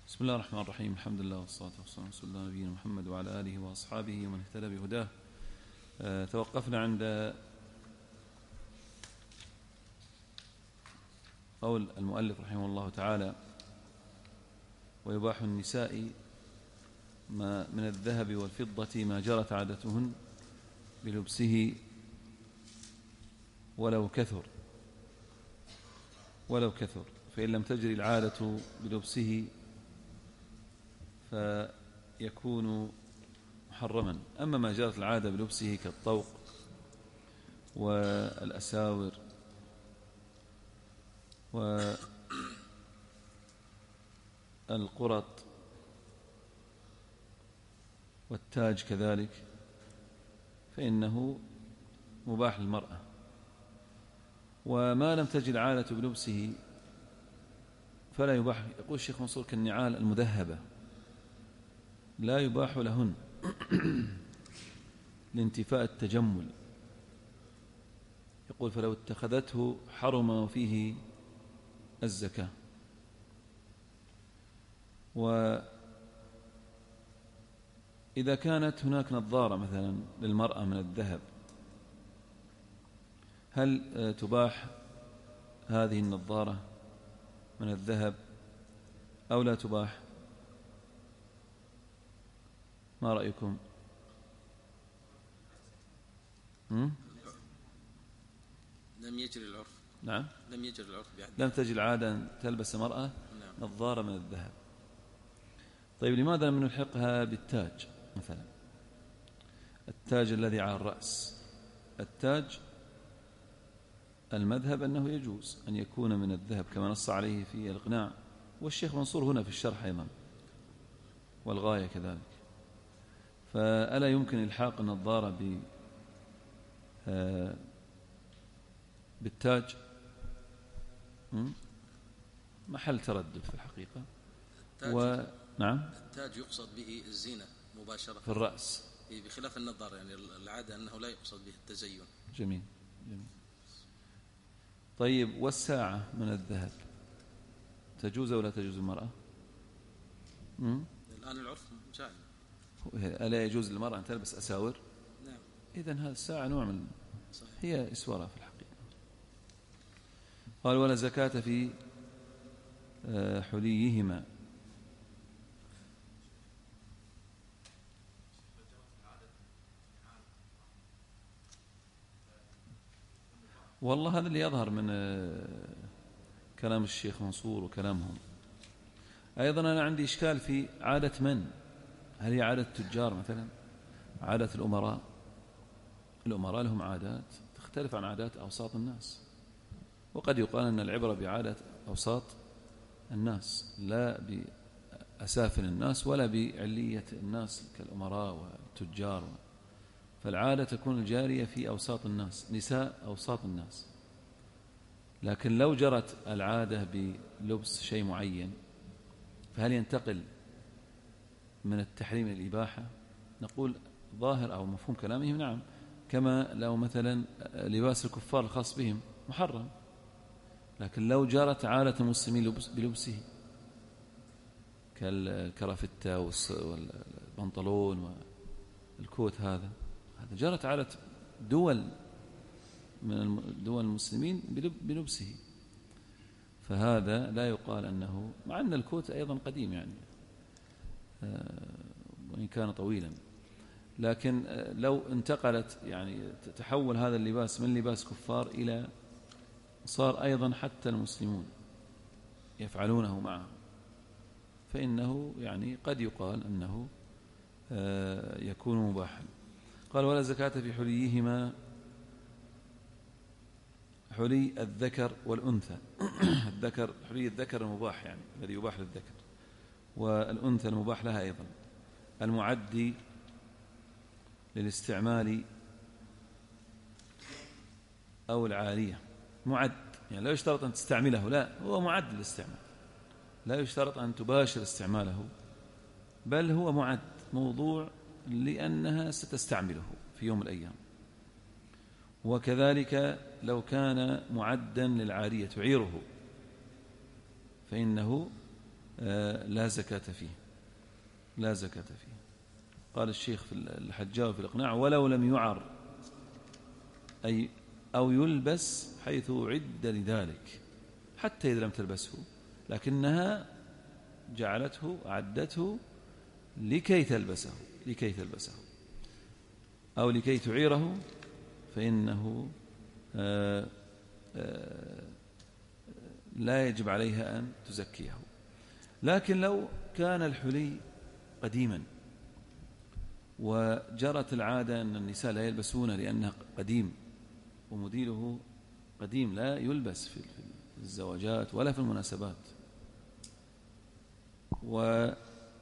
بسم الله الرحمن الرحيم. الحمد لله والصلاة والسلام على رسول الله نبينا محمد وعلى آله وأصحابه ومن اهتدى بهداه. توقفنا عند قول المؤلف رحمه الله تعالى: ويباح النساء ما من الذهب والفضة ما جرت عادتهن بلبسه ولو كثر، فإن لم تجري العادة بلبسه فيكون محرما. أما ما جرت العادة بلبسه كالطوق والأساور والقرط والتاج كذلك فإنه مباح للمرأة. وما لم تجد العادة بلبسه فلا يباح. يقول الشيخ منصور: كالنعال المذهبة لا يباح لهن لانتفاء التجمل. يقول: فلو اتخذته حرم فيه الزكاة. وإذا كانت هناك نظارة مثلا للمرأة من الذهب، هل تباح هذه النظارة من الذهب أو لا تباح؟ ما رأيكم؟ لم يجري العرف. نعم، لم يجري العرف بعد. لم تجد العادة أن تلبس مرأة نظارة من الذهب. طيب، لماذا لم نلحقها بالتاج مثلا؟ التاج الذي على الرأس، التاج المذهب أنه يجوز أن يكون من الذهب كما نص عليه في الإقناع، والشيخ منصور هنا في الشرح أيضا، والغاية كذلك. فألا يمكن إلحاق النظارة بالتاج؟ محل تردد في الحقيقة. نعم، التاج يقصد به الزينة مباشرة في الرأس بخلاف النظارة، يعني العادة أنه لا يقصد به التزين. جميل. طيب، والساعة من الذهب تجوز ولا تجوز المرأة؟ الآن العرف جائز. ألا يجوز للمرأة أن تلبس أساور؟ نعم. إذن هذا الساعة نوع من صحيح. هي إسورة في الحقيقة. قال: ولا زكاة في حليهما. والله هذا اللي يظهر من كلام الشيخ منصور وكلامهم. أيضا أنا عندي إشكال في عادة من؟ هل هي عادة التجار مثلا؟ عادة الأمراء؟ الأمراء لهم عادات تختلف عن عادات أوساط الناس، وقد يقال أن العبرة بعادة أوساط الناس لا بأسافل الناس ولا بعلية الناس كالأمراء والتجار. فالعادة تكون الجارية في أوساط الناس، نساء أوساط الناس. لكن لو جرت العادة بلبس شيء معين فهل ينتقل من التحريم إلى الإباحة؟ نقول ظاهر أو مفهوم كلامهم نعم، كما لو مثلا لباس الكفار الخاص بهم محرم. لكن لو جرت عادة المسلمين بلبسه كالكرافتة والبنطلون والكوت، هذا جرت عادة دول من دول المسلمين بلبسه، فهذا لا يقال أنه، مع أن الكوت أيضا قديم يعني وإن كان طويلا. لكن لو انتقلت يعني تحول هذا اللباس من لباس كفار إلى صار أيضا حتى المسلمون يفعلونه معه، فإنه يعني قد يقال أنه يكون مباحا. قال: ولا زكاة في حليهما، حلي الذكر والأنثى. الذكر، حلي الذكر المباح يعني الذي يباح للذكر، والأنثى المباح لها أيضا، المعدي للاستعمال أو العالية. معد يعني لا يشترط أن تستعمله، لا، هو معد للاستعمال، لا يشترط أن تباشر استعماله، بل هو معد موضوع لأنها ستستعمله في يوم من الأيام. وكذلك لو كان معدا للعارية تعيره فإنه لا زكاة فيه، لا زكاة فيه. قال الشيخ في الحجاوي في الإقناع: ولو لم يعر أي أو يلبس حيث عد لذلك، حتى إذا لم تلبسه لكنها جعلته أعدته لكي تلبسه أو لكي تعيره، فإنه لا يجب عليها أن تزكيه. لكن لو كان الحلي قديما وجرت العادة أن النساء لا يلبسون لأنه قديم وموديله قديم لا يلبس في الزواجات ولا في المناسبات، ولم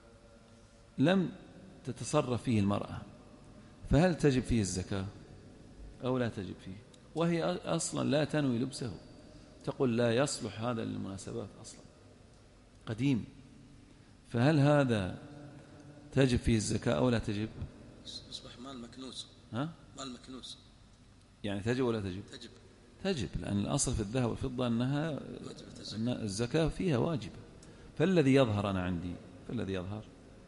تتصرف فيه المرأة، فهل تجب فيه الزكاة أو لا تجب فيه؟ وهي أصلا لا تنوي لبسه، تقول لا يصلح هذا للمناسبات أصلا، قديم، فهل هذا تجب فيه الزكاة أو لا تجب؟ يصبح مال مكنوز. ها؟ مال مكنوز، يعني تجب ولا تجب؟ تجب، لأن الأصل في الذهب والفضة أن الزكاة فيها واجبة. فالذي يظهر أنا عندي، فالذي يظهر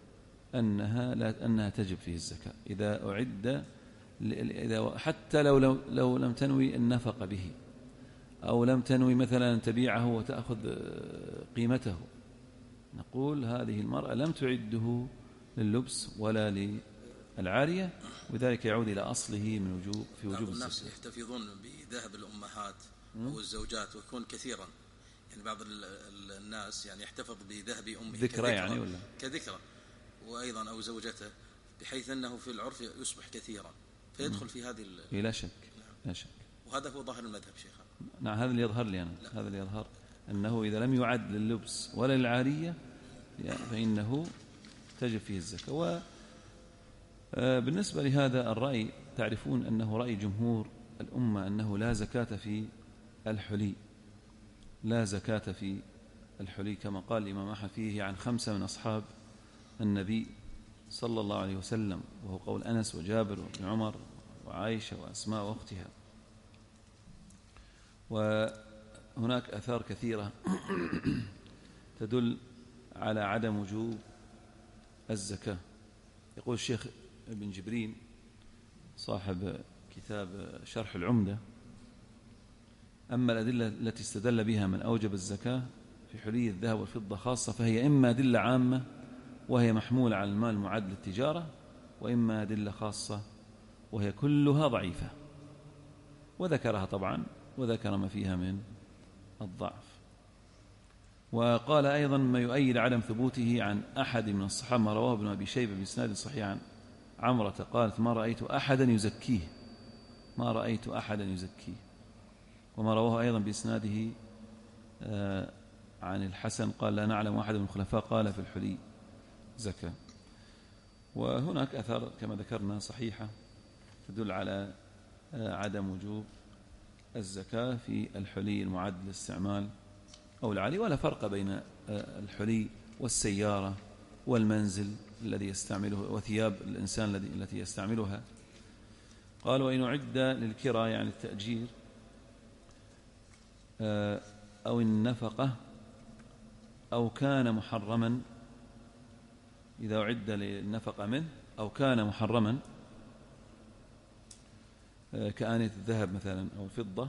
أنها تجب فيه الزكاة إذا أعد، حتى لو لم تنوي النفق به، أو لم تنوي مثلا أن تبيعه وتأخذ قيمته، نقول هذه المرأة لم تعده لللبس ولا للعارية، وذلك يعود إلى أصله من وجوب الناس يحتفظون بذهب الأمهات أو الزوجات ويكون كثيرا، يعني بعض الناس يعني يحتفظ بذهب أمه ذكرى يعني ولا كذكرى، وأيضا أو زوجته، بحيث أنه في العرف يصبح كثيرا فيدخل في هذه لا شك. لا شك. وهذا هو ظاهر المذهب شيخ. نعم، هذا اللي يظهر لي أنا. هذا اللي يظهر أنه إذا لم يعد لللبس ولا للعارية فإنه تجب فيه الزكاة. وبالنسبة لهذا الرأي تعرفون أنه رأي جمهور الأمة أنه لا زكاة في الحلي، لا زكاة في الحلي، كما قال الإمام أحمد فيه عن 5 من أصحاب النبي صلى الله عليه وسلم، وهو قول أنس وجابر وابن عمر وعائشة وأسماء وأختها. وهناك آثار كثيرة تدل على عدم وجوب الزكاة. يقول الشيخ ابن جبرين صاحب كتاب شرح العمدة: أما الأدلة التي استدل بها من أوجب الزكاة في حلي الذهب والفضة خاصة، فهي إما أدلة عامة وهي محمولة على المال المعد للتجارة، وإما أدلة خاصة وهي كلها ضعيفة، وذكرها طبعا، وذكر ما فيها من الضعف. وقال أيضا ما يؤيد عدم ثبوته عن أحد من الصحابة ما رواه ابن أبي شيبة بإسناد صحيح عن عمرة قالت: ما رأيت أحدا يزكيه، ما رأيت أحدا يزكيه. وما رواه أيضا بإسناده عن الحسن قال: لا نعلم أحد من الخلفاء قال في الحلي زكاة. وهناك أثر كما ذكرنا صحيحة تدل على عدم وجوب الزكاة في الحلي المعد للاستعمال أو العالي، ولا فرق بين الحلي والسيارة والمنزل الذي يستعمله وثياب الإنسان التي يستعملها. قال: وإن أعد للكراء يعني التأجير أو النفقة أو كان محرما، إذا أعد للنفقة منه أو كان محرما كآنية الذهب مثلا أو الفضة،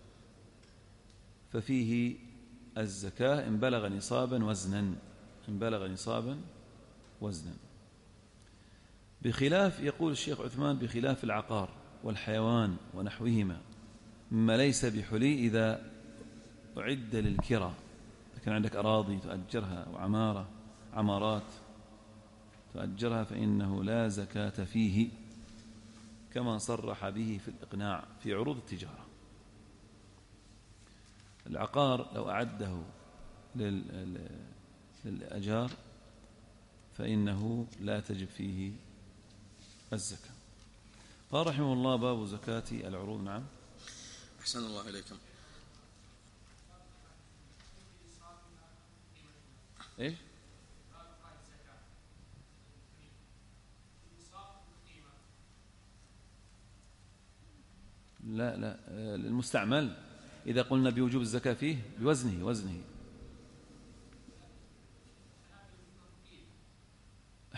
ففيه الزكاة إن بلغ نصابا وزنا، إن بلغ نصابا وزنا. بخلاف، يقول الشيخ عثمان، بخلاف العقار والحيوان ونحوهما مما ليس بحلي إذا أعد للكرة، كان عندك أراضي تؤجرها أو عمارات تؤجرها فإنه لا زكاة فيه، كما صرح به في الإقناع في عروض التجارة. العقار لو أعده للأجار فإنه لا تجب فيه الزكاة. قال رحمه الله: باب زكاة العروض. نعم، أحسن الله إليكم. إيش؟ لا المستعمل إذا قلنا بوجوب الزكاة فيه بوزنه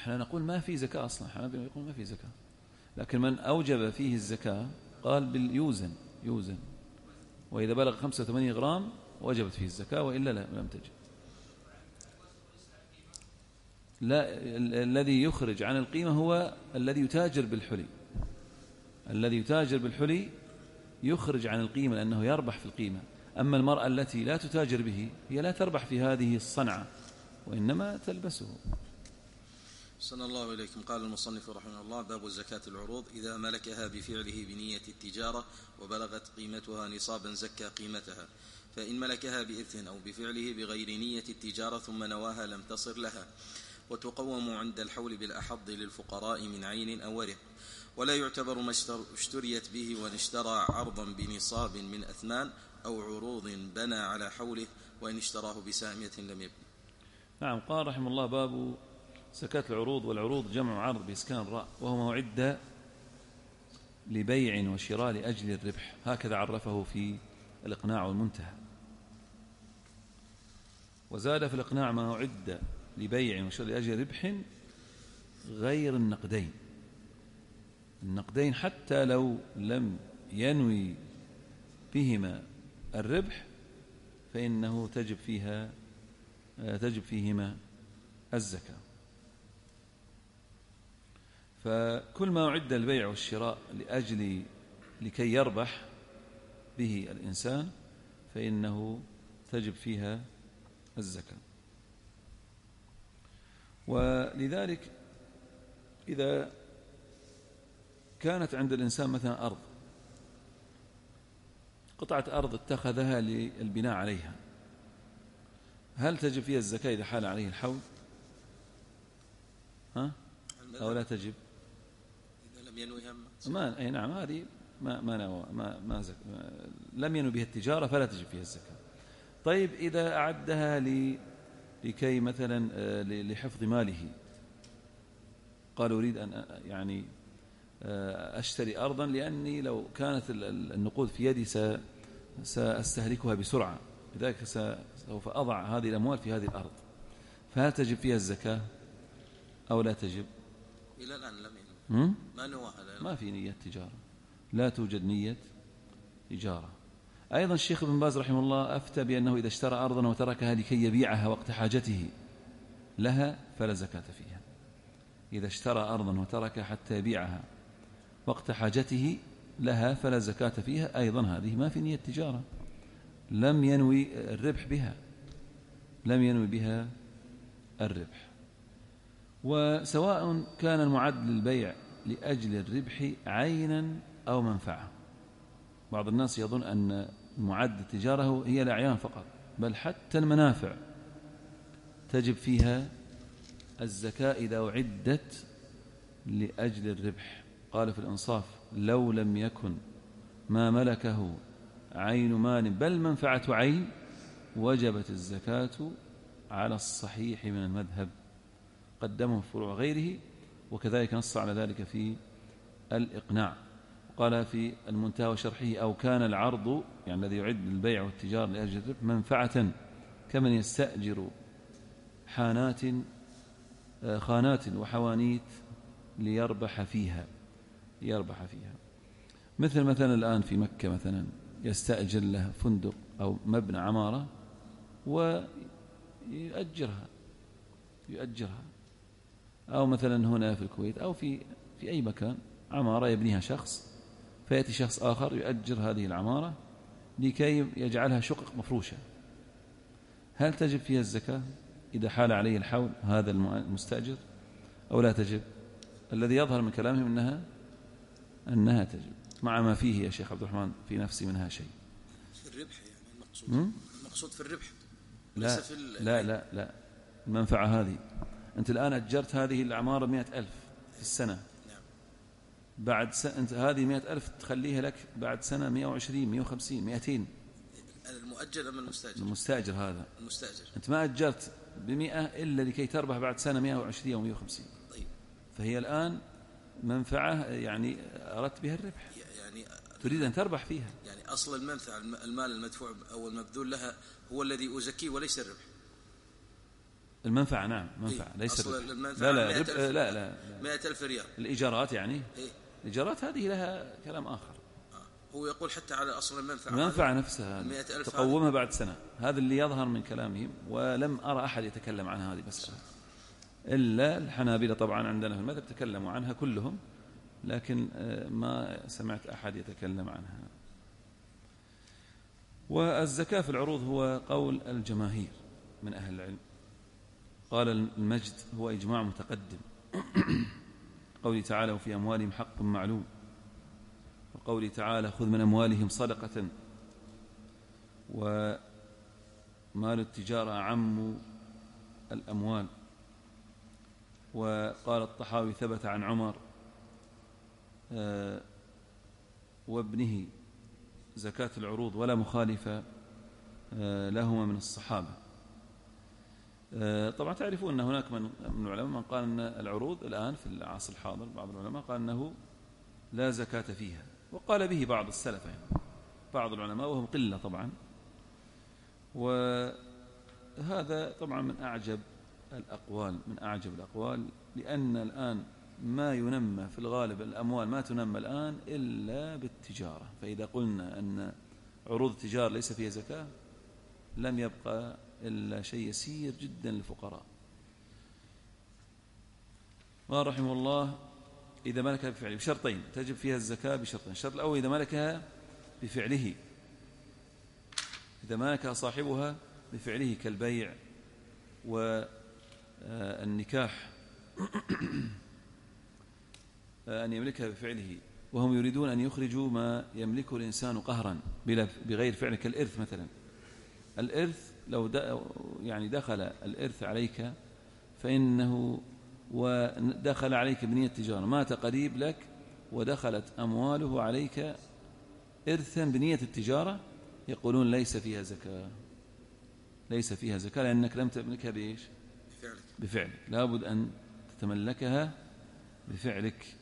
احنا نقول ما في زكاة أصلا، احنا نقول ما في زكاة، لكن من أوجب فيه الزكاة قال يوزن، وإذا بلغ 85 غرام وجبت فيه الزكاة، وإلا لا لم تجب. لا، الذي يخرج عن القيمة هو الذي يتاجر بالحلي. الذي يتاجر بالحلي يخرج عن القيمة لأنه يربح في القيمة. أما المرأة التي لا تتاجر به هي لا تربح في هذه الصنعة، وإنما تلبسه. صلى الله إليكم. قال المصنف رحمه الله: باب زكاة العروض. إذا ملكها بفعله بنية التجارة وبلغت قيمتها نصابا زكى قيمتها، فإن ملكها بإثم أو بفعله بغير نية التجارة ثم نواها لم تصر لها، وتقوم عند الحول بالأحض للفقراء من عين أو ورق، ولا يعتبر ما اشتريت به وان اشترى عرضا بنصاب من أثمان أو عروض بنى على حوله، وإن اشتراه بسامية لم يبني. نعم. قال رحمه الله: باب زكاة العروض. والعروض جمع عرض بإسكان الراء، وهو ما أعد لبيع وشراء لأجل الربح، هكذا عرفه في الإقناع والمنتهى. وزاد في الإقناع: ما أعد لبيع وشراء لأجل ربح غير النقدين. النقدين حتى لو لم ينوي بهما الربح فإنه تجب فيهما الزكاة. فكل ما أعد البيع والشراء لكي يربح به الإنسان فإنه تجب فيها الزكاة. ولذلك إذا كانت عند الإنسان مثلا أرض، قطعة أرض اتخذها للبناء عليها، هل تجب فيها الزكاة إذا حال عليه الحول أو لا تجب؟ إذا لم ينويها أي نعم، هذه لم ينوي بها التجارة فلا تجب فيها الزكاة. طيب إذا أعدها لكي مثلا لحفظ ماله، قال أريد أن أشتري أرضا لأني لو كانت النقود في يدي سأستهلكها بسرعة، لذلك سوف أضع هذه الأموال في هذه الأرض، فهل تجب فيها الزكاة أو لا تجب؟ إلى الآن لم ينوي، ما نواها، ما في نية تجارة، لا توجد نية تجارة. أيضا الشيخ ابن باز رحمه الله أفتى بأنه إذا اشترى أرضا وتركها لكي يبيعها وقت حاجته لها فلا زكاة فيها. إذا اشترى أرضا وتركها حتى يبيعها وقت حاجته لها فلا زكاة فيها. أيضا هذه ما في نية تجارة، لم ينوي الربح بها، لم ينوي بها الربح. وسواء كان المعد للبيع لأجل الربح عينا أو منفعة. بعض الناس يظن أن المعد التجارة هي الأعيان فقط، بل حتى المنافع تجب فيها الزكاة إذا أعدت لأجل الربح. قال في الإنصاف: لو لم يكن ما ملكه عين مال بل منفعة عين وجبت الزكاة على الصحيح من المذهب، قدمه في فروع غيره، وكذلك نص على ذلك في الإقناع. قال في المنتهى وشرحه: أو كان العرض يعني الذي يعد للبيع والتجارة لأجل الربح منفعة كمن يستأجر خانات وحوانيت ليربح فيها، مثلا الآن في مكة مثلا يستأجر له فندق أو مبنى عمارة ويؤجرها، أو مثلا هنا في الكويت أو في أي مكان عمارة يبنيها شخص، فيأتي شخص آخر يؤجر هذه العمارة لكي يجعلها شقق مفروشة. هل تجب فيها الزكاة إذا حال عليه الحول هذا المستأجر أو لا تجب؟ الذي يظهر من كلامهم أنها تجب، مع ما فيه يا شيخ عبد الرحمن في نفسي منها شيء. في الربح يعني المقصود في الربح، لا في لا المنفعة هذه. أنت الآن أجرت هذه العمارة 100,000 في السنة، نعم. بعد أنت هذه 100,000 تخليها لك بعد سنة 120 150 200. المؤجر أم المستأجر؟ المستأجر هذا. المستأجر. أنت ما أجرت ب100 إلا لكي تربح بعد سنة 120 أو 150. طيب. فهي الآن منفعة يعني أردت بها الربح، يعني تريد أن تربح فيها. يعني أصل المنفعة المال المدفوع أو المبذول لها هو الذي أزكيه وليس الربح. المنفعة نعم منفعة ليس أصل المنفعة لا 100,000 ريال. الإيجارات يعني إيه؟ الإيجارات هذه لها كلام آخر. هو يقول حتى على أصل المنفعة نفسها 100,000 تقومها بعد سنة. هذا اللي يظهر من كلامهم، ولم أرى أحد يتكلم عن هذه مسألة إلا الحنابلة طبعا عندنا في المذهب تكلموا عنها كلهم، لكن ما سمعت أحد يتكلم عنها. والزكاة في العروض هو قول الجماهير من أهل العلم. قال المجد هو إجماع متقدم قوله تعالى وفي أموالهم حق معلوم، وقوله تعالى خذ من أموالهم صدقة، ومال التجارة عم الأموال. وقال الطحاوي ثبت عن عمر وابنه زكاة العروض ولا مخالف لهما من الصحابة. طبعا تعرفون أن هناك من العلماء من قال أن العروض الآن في العصر الحاضر بعض العلماء قال أنه لا زكاة فيها، وقال به بعض السلف يعني بعض العلماء وهم قلة طبعا. وهذا طبعا من أعجب الأقوال لأن الآن ما ينمى في الغالب الأموال ما تنمى الآن إلا بالتجارة. فإذا قلنا أن عروض التجارة ليس فيها زكاة لم يبقى إلا شيء يسير جدا للفقراء. قال رحمه الله إذا ملكها بفعله بشرطين تجب فيها الزكاة بشرطين. الشرط الأول إذا ملكها بفعله، إذا ملكها صاحبها بفعله كالبيع والنكاح أن يملكها بفعله، وهم يريدون أن يخرجوا ما يملكه الإنسان قهرا بغير فعل كالإرث مثلا. الإرث لو يعني دخل الإرث عليك فإنه ودخل عليك بنية تجارة، مات قريب لك ودخلت أمواله عليك إرثا بنية التجارة، يقولون ليس فيها زكاة لأنك لم تملكها بإيش؟ بفعلك. لابد أن تتملكها بفعلك.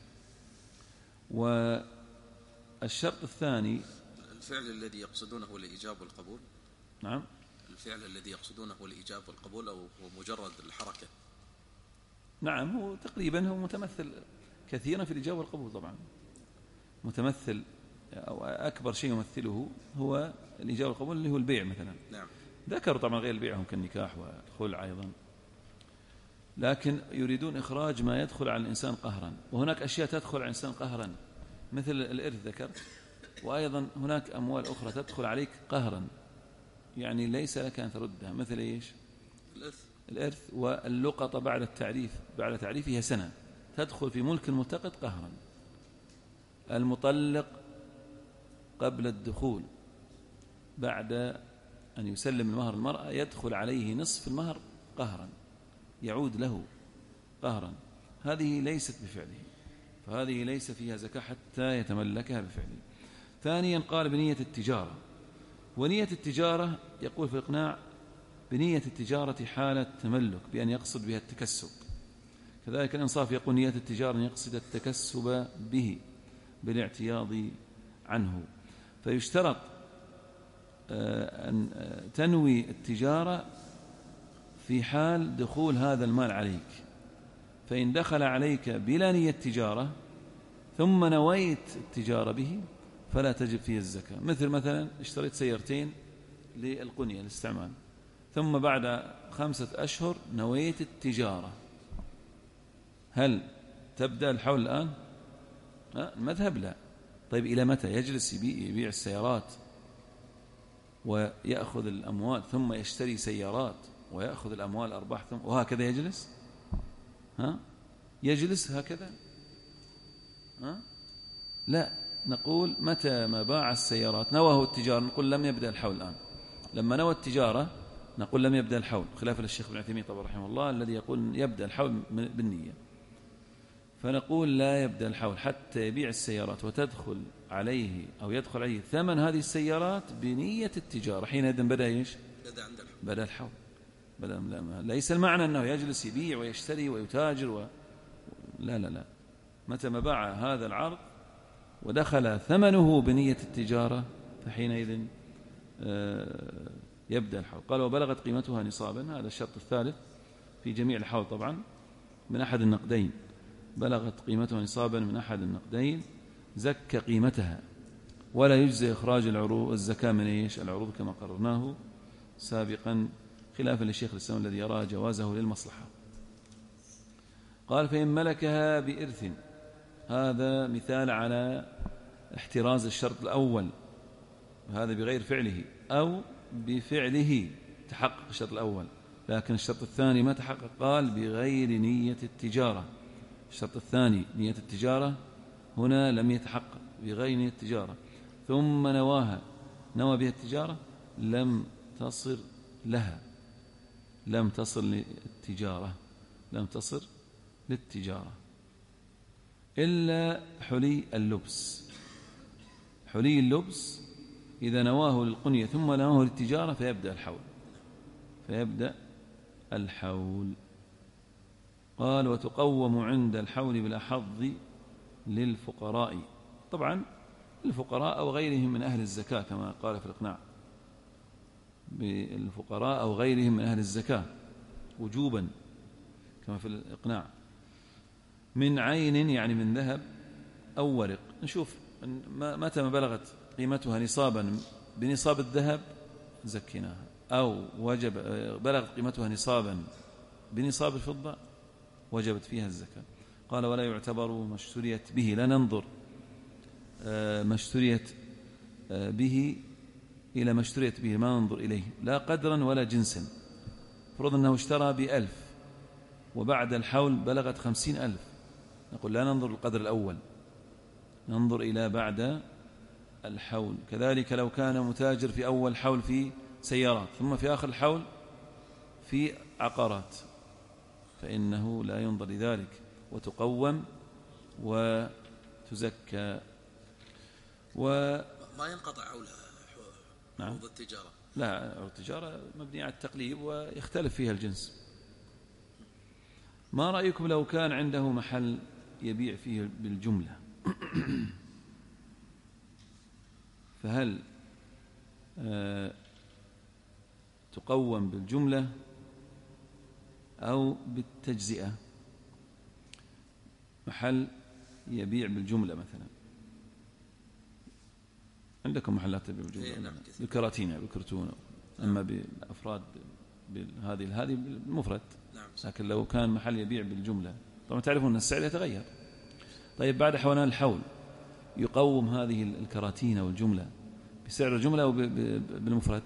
والشرط الثاني الفعل الذي يقصدونه هو الإيجاب والقبول. نعم الفعل الذي يقصدونه هو الإيجاب والقبول أو هو مجرد الحركة؟ نعم هو تقريبا هو متمثل كثيرا في الإجابة والقبول طبعا، متمثل أو أكبر شيء يمثله هو الإجابة والقبول اللي هو البيع مثلا. نعم. ذكروا طبعا غير البيع هم كالنكاح والخلع أيضا، لكن يريدون إخراج ما يدخل على الإنسان قهرا. وهناك أشياء تدخل على الإنسان قهرا مثل الإرث ذكرت، وأيضا هناك أموال أخرى تدخل عليك قهرا يعني ليس لك أن تردها، مثل إيش؟ الإرث واللقطة بعد تعريفها سنة تدخل في ملك الملتقط قهرا. المطلق قبل الدخول بعد أن يسلم المهر المرأة يدخل عليه نصف المهر قهرا، يعود له قهرا، هذه ليست بفعله، فهذه ليس فيها زكاة حتى يتملكها بفعله. ثانيا قال بنية التجارة، ونية التجارة يقول في الإقناع بنية التجارة حالة تملك بأن يقصد بها التكسب. كذلك الإنصاف يقول نية التجارة أن يقصد التكسب به بالاعتياض عنه. فيشترط أن تنوي التجارة في حال دخول هذا المال عليك، فإن دخل عليك بلا نية تجارة ثم نويت التجارة به فلا تجب فيه الزكاة. مثلا اشتريت سيارتين للقنية الاستعمال، ثم بعد 5 أشهر نويت التجارة، هل تبدأ الحول الآن؟ المذهب لا. طيب إلى متى يجلس يبيع السيارات ويأخذ الأموال ثم يشتري سيارات ويأخذ الأموال الأرباح ثم وهكذا يجلس؟ يجلس هكذا؟ لا، نقول متى ما باع السيارات نواه التجارة نقول لم يبدأ الحول الآن. لما نوى التجارة نقول لم يبدأ الحول، خلافا للشيخ ابن عثيمين طبعا رحمه الله الذي يقول يبدأ الحول بالنية. فنقول لا يبدأ الحول حتى يبيع السيارات وتدخل عليه أو يدخل عليه ثمن هذه السيارات بنية التجارة، حينئذ بدأ إيش؟ بدأ الحول. ليس المعنى أنه يجلس يبيع ويشتري ويتاجر لا، متى ما باع هذا العرض ودخل ثمنه بنية التجارة فحينئذ يبدأ الحول. قال وبلغت قيمتها نصابا، هذا الشرط الثالث في جميع الحول طبعا من أحد النقدين، بلغت قيمتها نصابا من أحد النقدين زكى قيمتها، ولا يجزي إخراج الزكاة من إيش؟ العروض كما قررناه سابقا، خلافا للشيخ الإسلام الذي يرى جوازه للمصلحة. قال فإن ملكها بإرث، هذا مثال على احتراز الشرط الأول، وهذا بغير فعله، أو بفعله تحقق الشرط الأول لكن الشرط الثاني ما تحقق. قال بغير نية التجارة، الشرط الثاني نية التجارة هنا لم يتحقق، بغير نية التجارة ثم نواها، نوى بها التجارة، لم تصل لها، لم تصل للتجارة، لم تصل للتجارة إلا حلي اللبس. حلي اللبس إذا نواه للقنية ثم نواه للتجارة فيبدأ الحول، فيبدأ الحول. قال وتقوم عند الحول بالأحظ للفقراء، طبعا الفقراء أو غيرهم من أهل الزكاة كما قال في الإقناع، بالفقراء أو غيرهم من أهل الزكاة وجوبا كما في الإقناع، من عين يعني من ذهب أو ورق. نشوف متى ما بلغت قيمتها نصابا بنصاب الذهب زكيناها، أو وجب بلغت قيمتها نصابا بنصاب الفضة وجبت فيها الزكاة. قال ولا يعتبر ما اشتريت به، لا ننظر ما اشتريت به إلى ما اشتريت به، ما ننظر إليه لا قدرا ولا جنسا. فرض أنه اشترى ب1000 وبعد الحول بلغت 50,000، نقول لا ننظر القدر الأول، ننظر إلى بعد الحول. كذلك لو كان متاجر في أول حول في سيارات ثم في آخر الحول في عقارات فإنه لا ينظر لذلك، وتقوم وتزكى. ما ينقطع حولها عروض التجارة، لا، عروض التجارة مبنية على التقليب ويختلف فيها الجنس. ما رأيكم لو كان عنده محل يبيع فيه بالجملة فهل تقوم بالجملة أو بالتجزئة؟ محل يبيع بالجملة مثلا، عندكم محلات تبيع بالجملة بالكراتين بالكرتون، أما بالأفراد هذه بالمفرد. لكن لو كان محل يبيع بالجملة طبعا تعرفون أن السعر يتغير. طيب بعد حولان الحول يقوم هذه الكراتين والجملة بسعر الجملة أو بالمفرد؟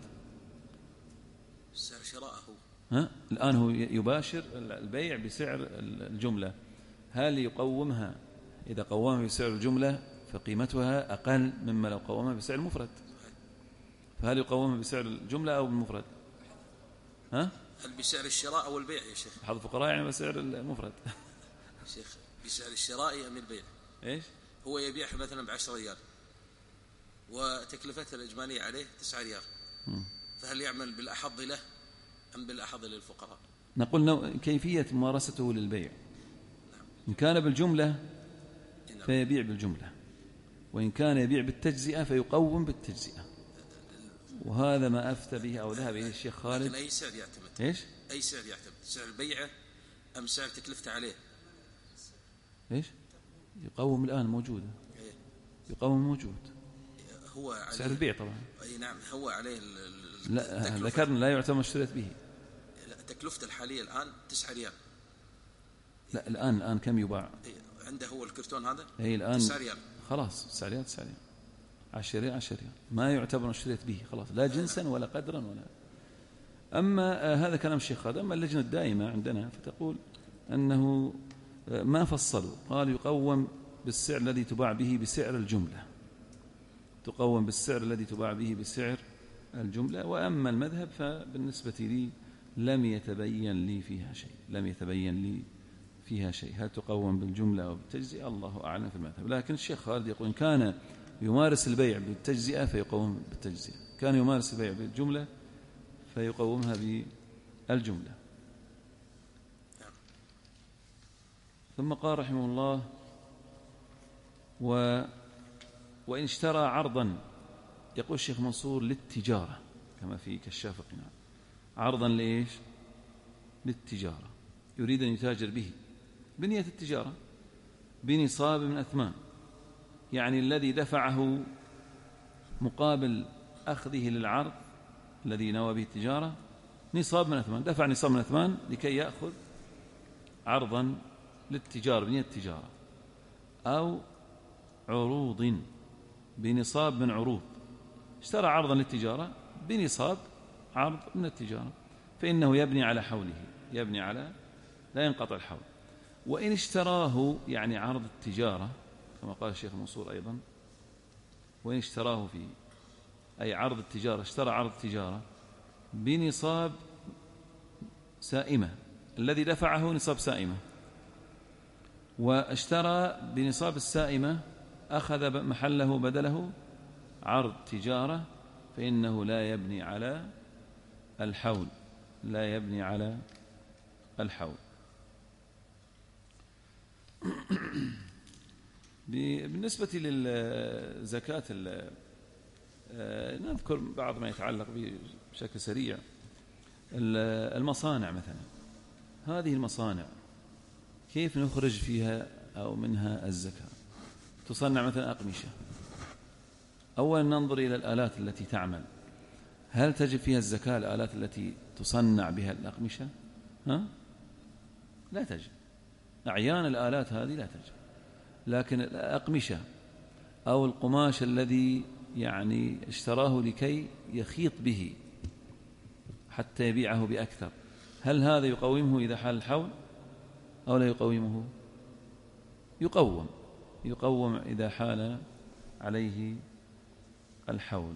سعر شراءه. الآن هو يباشر البيع بسعر الجملة، هل يقومها؟ إذا قومها بسعر الجملة فقيمتها أقل مما لو قومها بسعر المفرد، فهل يقومها بسعر الجملة أو بالمفرد؟ هل بسعر الشراء أو البيع يا شيخ؟ بعض الفقراء يعني بسعر المفرد شيخ بسعر الشراء أم البيع؟ إيش؟ هو يبيعها مثلا ب10 ريال وتكلفتها الإجمالية عليه 9 ريال، فهل يعمل بالأحظ له أم بالأحظ للفقراء؟ نقول كيفية ممارسته للبيع. إن كان بالجملة فيبيع بالجملة، وإن كان يبيع بالتجزئة فيقوم بالتجزئة، وهذا ما أفتى به أو ذهب إليه الشيخ خالد. لكن أي سعر يعتمد؟ إيش؟ أي سعر يعتمد؟ سعر البيعة أم سعر تكلفته عليه؟ إيش؟ يقوم الآن موجودة، يقوم موجود، هو عليه سعر البيع طبعا. أي نعم، هو عليه لا ذكرنا لا يعتبر اشتريت به. تكلفته الحالية الآن 9 ريال. لا الآن كم يباع عنده هو الكرتون هذا؟ الآن 9 ريال. خلاص 9 ريال 9 ريال 10 ريال 10 ريال، ما يعتبر اشتريت به خلاص، لا جنسا ولا قدرا ولا. أما هذا كلام الشيخ هذا. أما اللجنة الدائمة عندنا فتقول أنه ما فصلوا، قال يقوم بالسعر الذي تباع به بسعر الجملة، تقوم بالسعر الذي تباع به بسعر الجملة. وأما المذهب فبالنسبة لي لم يتبين لي فيها شيء، لم يتبين لي فيها شيء، هل تقوم بالجملة أو بالتجزئة الله أعلم في المذهب. لكن الشيخ خالد يقول إن كان يمارس البيع بالتجزئة فيقوم بالتجزئة، كان يمارس البيع بالجملة فيقومها بالجملة. ثم قال رحمه الله وإن اشترى عرضا، يقول الشيخ منصور للتجارة كما في كشاف القناع، عرضا لإيش؟ للتجارة. يريد أن يتاجر به بنية التجارة بنصاب من أثمان، يعني الذي دفعه مقابل أخذه للعرض الذي نوى به التجارة نصاب من أثمان، دفع نصاب من أثمان لكي يأخذ عرضا للتجارة بنية التجارة، أو عروض بنصاب من عروض، اشترى عرضا للتجارة بنصاب عرض من التجارة، فإنه يبني على حوله، يبني على لا ينقطع الحول. وإن اشتراه يعني عرض التجارة كما قال الشيخ منصور أيضا، وإن اشتراه في أي عرض التجارة، اشترى عرض التجارة بنصاب سائمة، الذي دفعه نصاب سائمة، واشترى بنصاب السائمة أخذ محله بدله عرض تجارة، فإنه لا يبني على الحول، لا يبني على الحول. بالنسبة للزكاة نذكر بعض ما يتعلق به بشكل سريع. المصانع مثلا، هذه المصانع كيف نخرج فيها أو منها الزكاة؟ تصنع مثلا أقمشة، أولا ننظر إلى الآلات التي تعمل، هل تجب فيها الزكاة الآلات التي تصنع بها الأقمشة؟ لا تجب، أعيان الآلات هذه لا تجب، لكن الأقمشة أو القماش الذي يعني اشتراه لكي يخيط به حتى يبيعه بأكثر، هل هذا يقومه إذا حال الحول أو لا يقومه؟ يقوم إذا حال عليه الحول.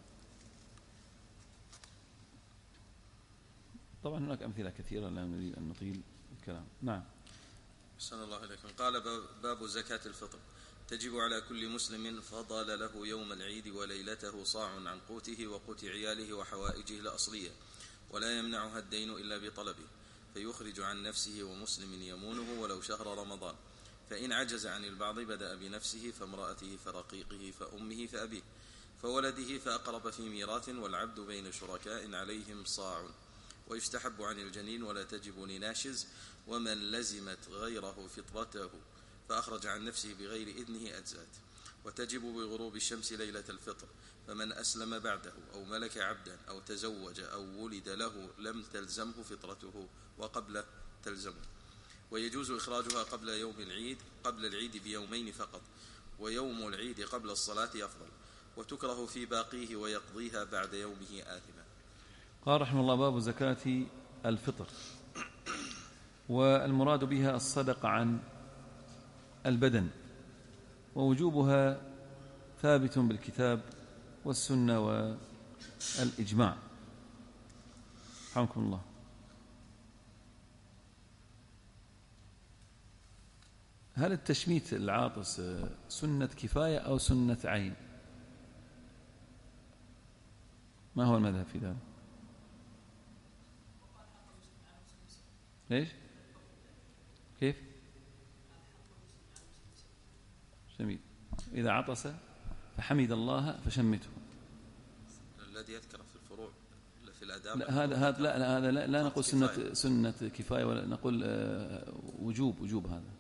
طبعا هناك أمثلة كثيرة لا نريد أن نطيل الكلام. نعم. أحسن الله إليكم. قال باب زكاة الفطر: تجب على كل مسلم فضل له يوم العيد وليلته صاع عن قوته وقوت عياله وحوائجه الأصلية، ولا يمنعها الدين إلا بطلبه، فيخرج عن نفسه ومسلم يمونه ولو شهر رمضان، فإن عجز عن البعض بدأ بنفسه، فامرأته، فرقيقه، فأمه، فأبيه، فولده، فأقرب في ميراث، والعبد بين شركاء عليهم صاع، ويستحب عن الجنين ولا تجب لناشز، ومن لزمت غيره فطرته فأخرج عن نفسه بغير إذنه أجزات، وتجب بغروب الشمس ليلة الفطر، فمن أسلم بعده أو ملك عبدا أو تزوج أو ولد له لم تلزمه فطرته وقبل تلزمه، ويجوز إخراجها قبل العيد بيومين فقط، ويوم العيد قبل الصلاة أفضل، وتكره في باقيه ويقضيها بعد يومه آثما. قال رحمه الله: باب زكاة الفطر، والمراد بها الصدقة عن البدن، ووجوبها ثابت بالكتاب والسنة والإجماع. رحمكم الله. هل التشميت العاطس سنة كفاية أو سنة عين؟ ما هو المذهب في ذلك؟ ليش؟ كيف؟ شميت إذا عطس فحمد الله فشمته. الذي يذكر في الفروع في الآداب. لا نقول سنة كفاية، ولا نقول وجوب. هذا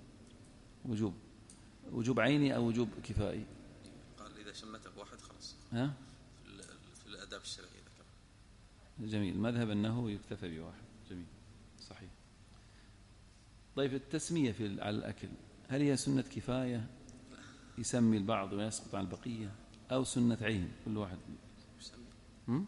وجوب عيني أو وجوب كفائي. قال إذا شمته واحد خلاص. في الآداب الشرعية ذكر. جميل. المذهب أنه يكتفى بواحد. جميل، صحيح. طيب، التسمية على الأكل هل هي سنة كفاية يسمي البعض ويسقط عن البقية، أو سنة عين كل واحد يسمي؟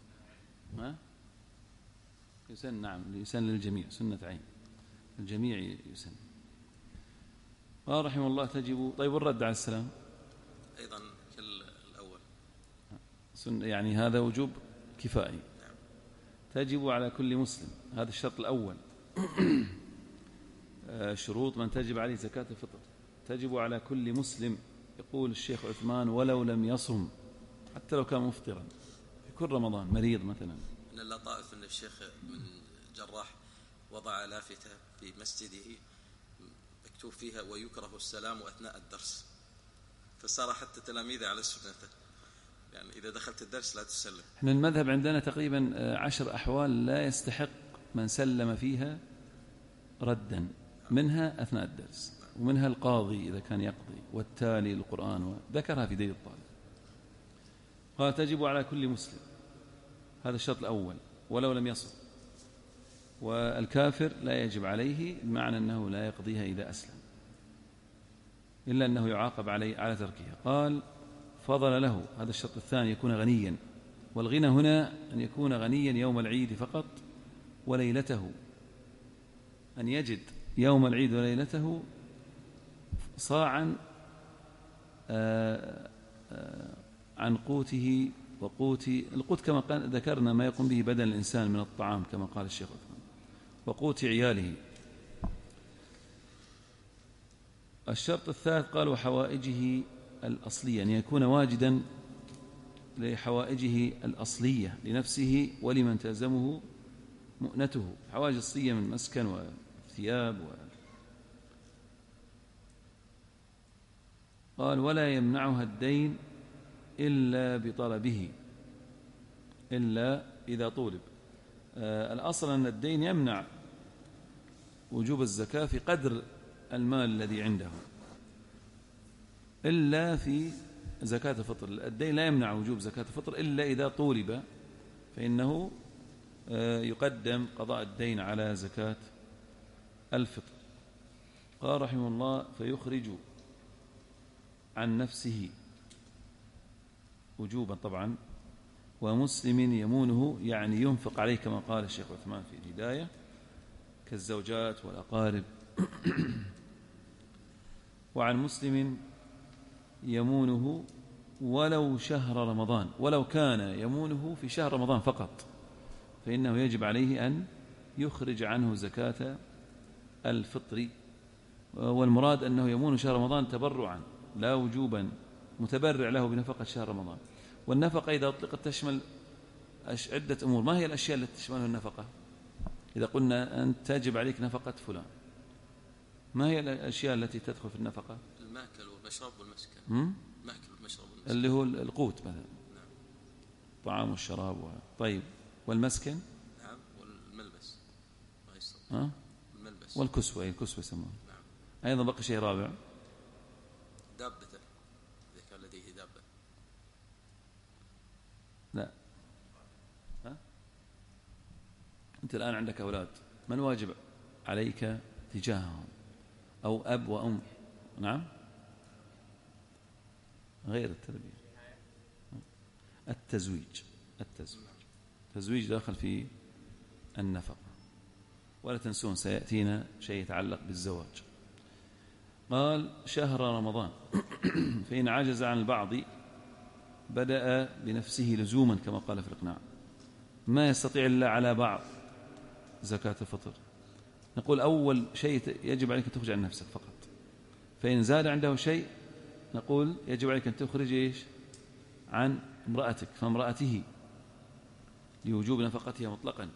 يسن. نعم، يسن للجميع، سنة عين الجميع يسن. قال رحمه الله: تجب. طيب، والرد على السلام أيضا كالأول، يعني هذا وجوب كفائي. تجب على كل مسلم، هذا الشرط الأول. شروط من تجب عليه زكاة الفطر: تجب على كل مسلم، يقول الشيخ عثمان، ولو لم يصم، حتى لو كان مفطرا في كل رمضان، مريض مثلا. من اللطائف أن الشيخ من جراح وضع لافتة في مسجده مكتوب فيها: ويكره السلام أثناء الدرس، فصار حتى تلاميذه على سنته، يعني إذا دخلت الدرس لا تسلم. احنا المذهب عندنا تقريبا 10 أحوال لا يستحق من سلم فيها ردا، منها أثناء الدرس، ومنها القاضي إذا كان يقضي، والتالي القرآن، وذكرها في دليل الطالب. قال تجب على كل مسلم، هذا الشرط الأول، ولو لم يصل. والكافر لا يجب عليه، بمعنى أنه لا يقضيها إذا أسلم، إلا أنه يعاقب على تركها. قال فضل له، هذا الشرط الثاني، يكون غنيا. والغنى هنا أن يكون غنيا يوم العيد فقط وليلته، أن يجد يوم العيد وليلته صاعا عن قوته وقوت القوت، كما ذكرنا ما يقوم به بدن الإنسان من الطعام كما قال الشيخ عثمان، وقوت عياله. الشرط الثالث قال وحوائجه الأصلية، أن يكون واجدا لحوائجه الأصلية لنفسه ولمن تلزمه مؤنته، حوائج أصلية من مسكن وثياب قال ولا يمنعها الدين إلا بطلبه، إلا إذا طولب. الأصل أن الدين يمنع وجوب الزكاة في قدر المال الذي عنده، إلا في زكاة الفطر. الدين لا يمنع وجوب زكاة الفطر إلا إذا طولب، فإنه يقدم قضاء الدين على زكاة الفطر. قال رحمه الله فيخرج عن نفسه وجوبا طبعا، ومسلم يمونه، يعني ينفق عليه كما قال الشيخ عثمان في الهداية، كالزوجات والأقارب. وعن مسلم يمونه ولو شهر رمضان، ولو كان يمونه في شهر رمضان فقط، فإنه يجب عليه أن يخرج عنه زكاة الفطر. والمراد أنه يمون شهر رمضان تبرعا لا وجوبا، متبرع له بنفقة شهر رمضان. والنفقة إذا أطلقت تشمل عدة أمور. ما هي الأشياء التي تشملها النفقة؟ إذا قلنا أن تجب عليك نفقة فلان، ما هي الأشياء التي تدخل في النفقة؟ المأكل والمشرب والمسكن. المأكل والمشرب والمسكن اللي هو القوت مثلا. نعم. طعام والشراب طيب، والمسكن؟ نعم. والملبس الملبس والكسوة، الكسوة يسمونه. نعم. أيضا بقي شيء رابع، دابته، إذا كان لديه دابة. لا. أنت الآن عندك أولاد، من واجب عليك تجاههم؟ أو أب وأم. نعم. غير التربية، التزويج داخل في النفقة. ولا تنسون سيأتينا شيء يتعلق بالزواج. قال شهر رمضان فإن عجز عن البعض بدأ بنفسه لزوما كما قال في الإقناع، ما يستطيع إلا على بعض زكاة الفطر. نقول أول شيء يجب عليك أن تخرج عن نفسك فقط، فإن زاد عنده شيء نقول يجب عليك أن تخرج عن امرأتك فامرأته لوجوب نفقتها مطلقا،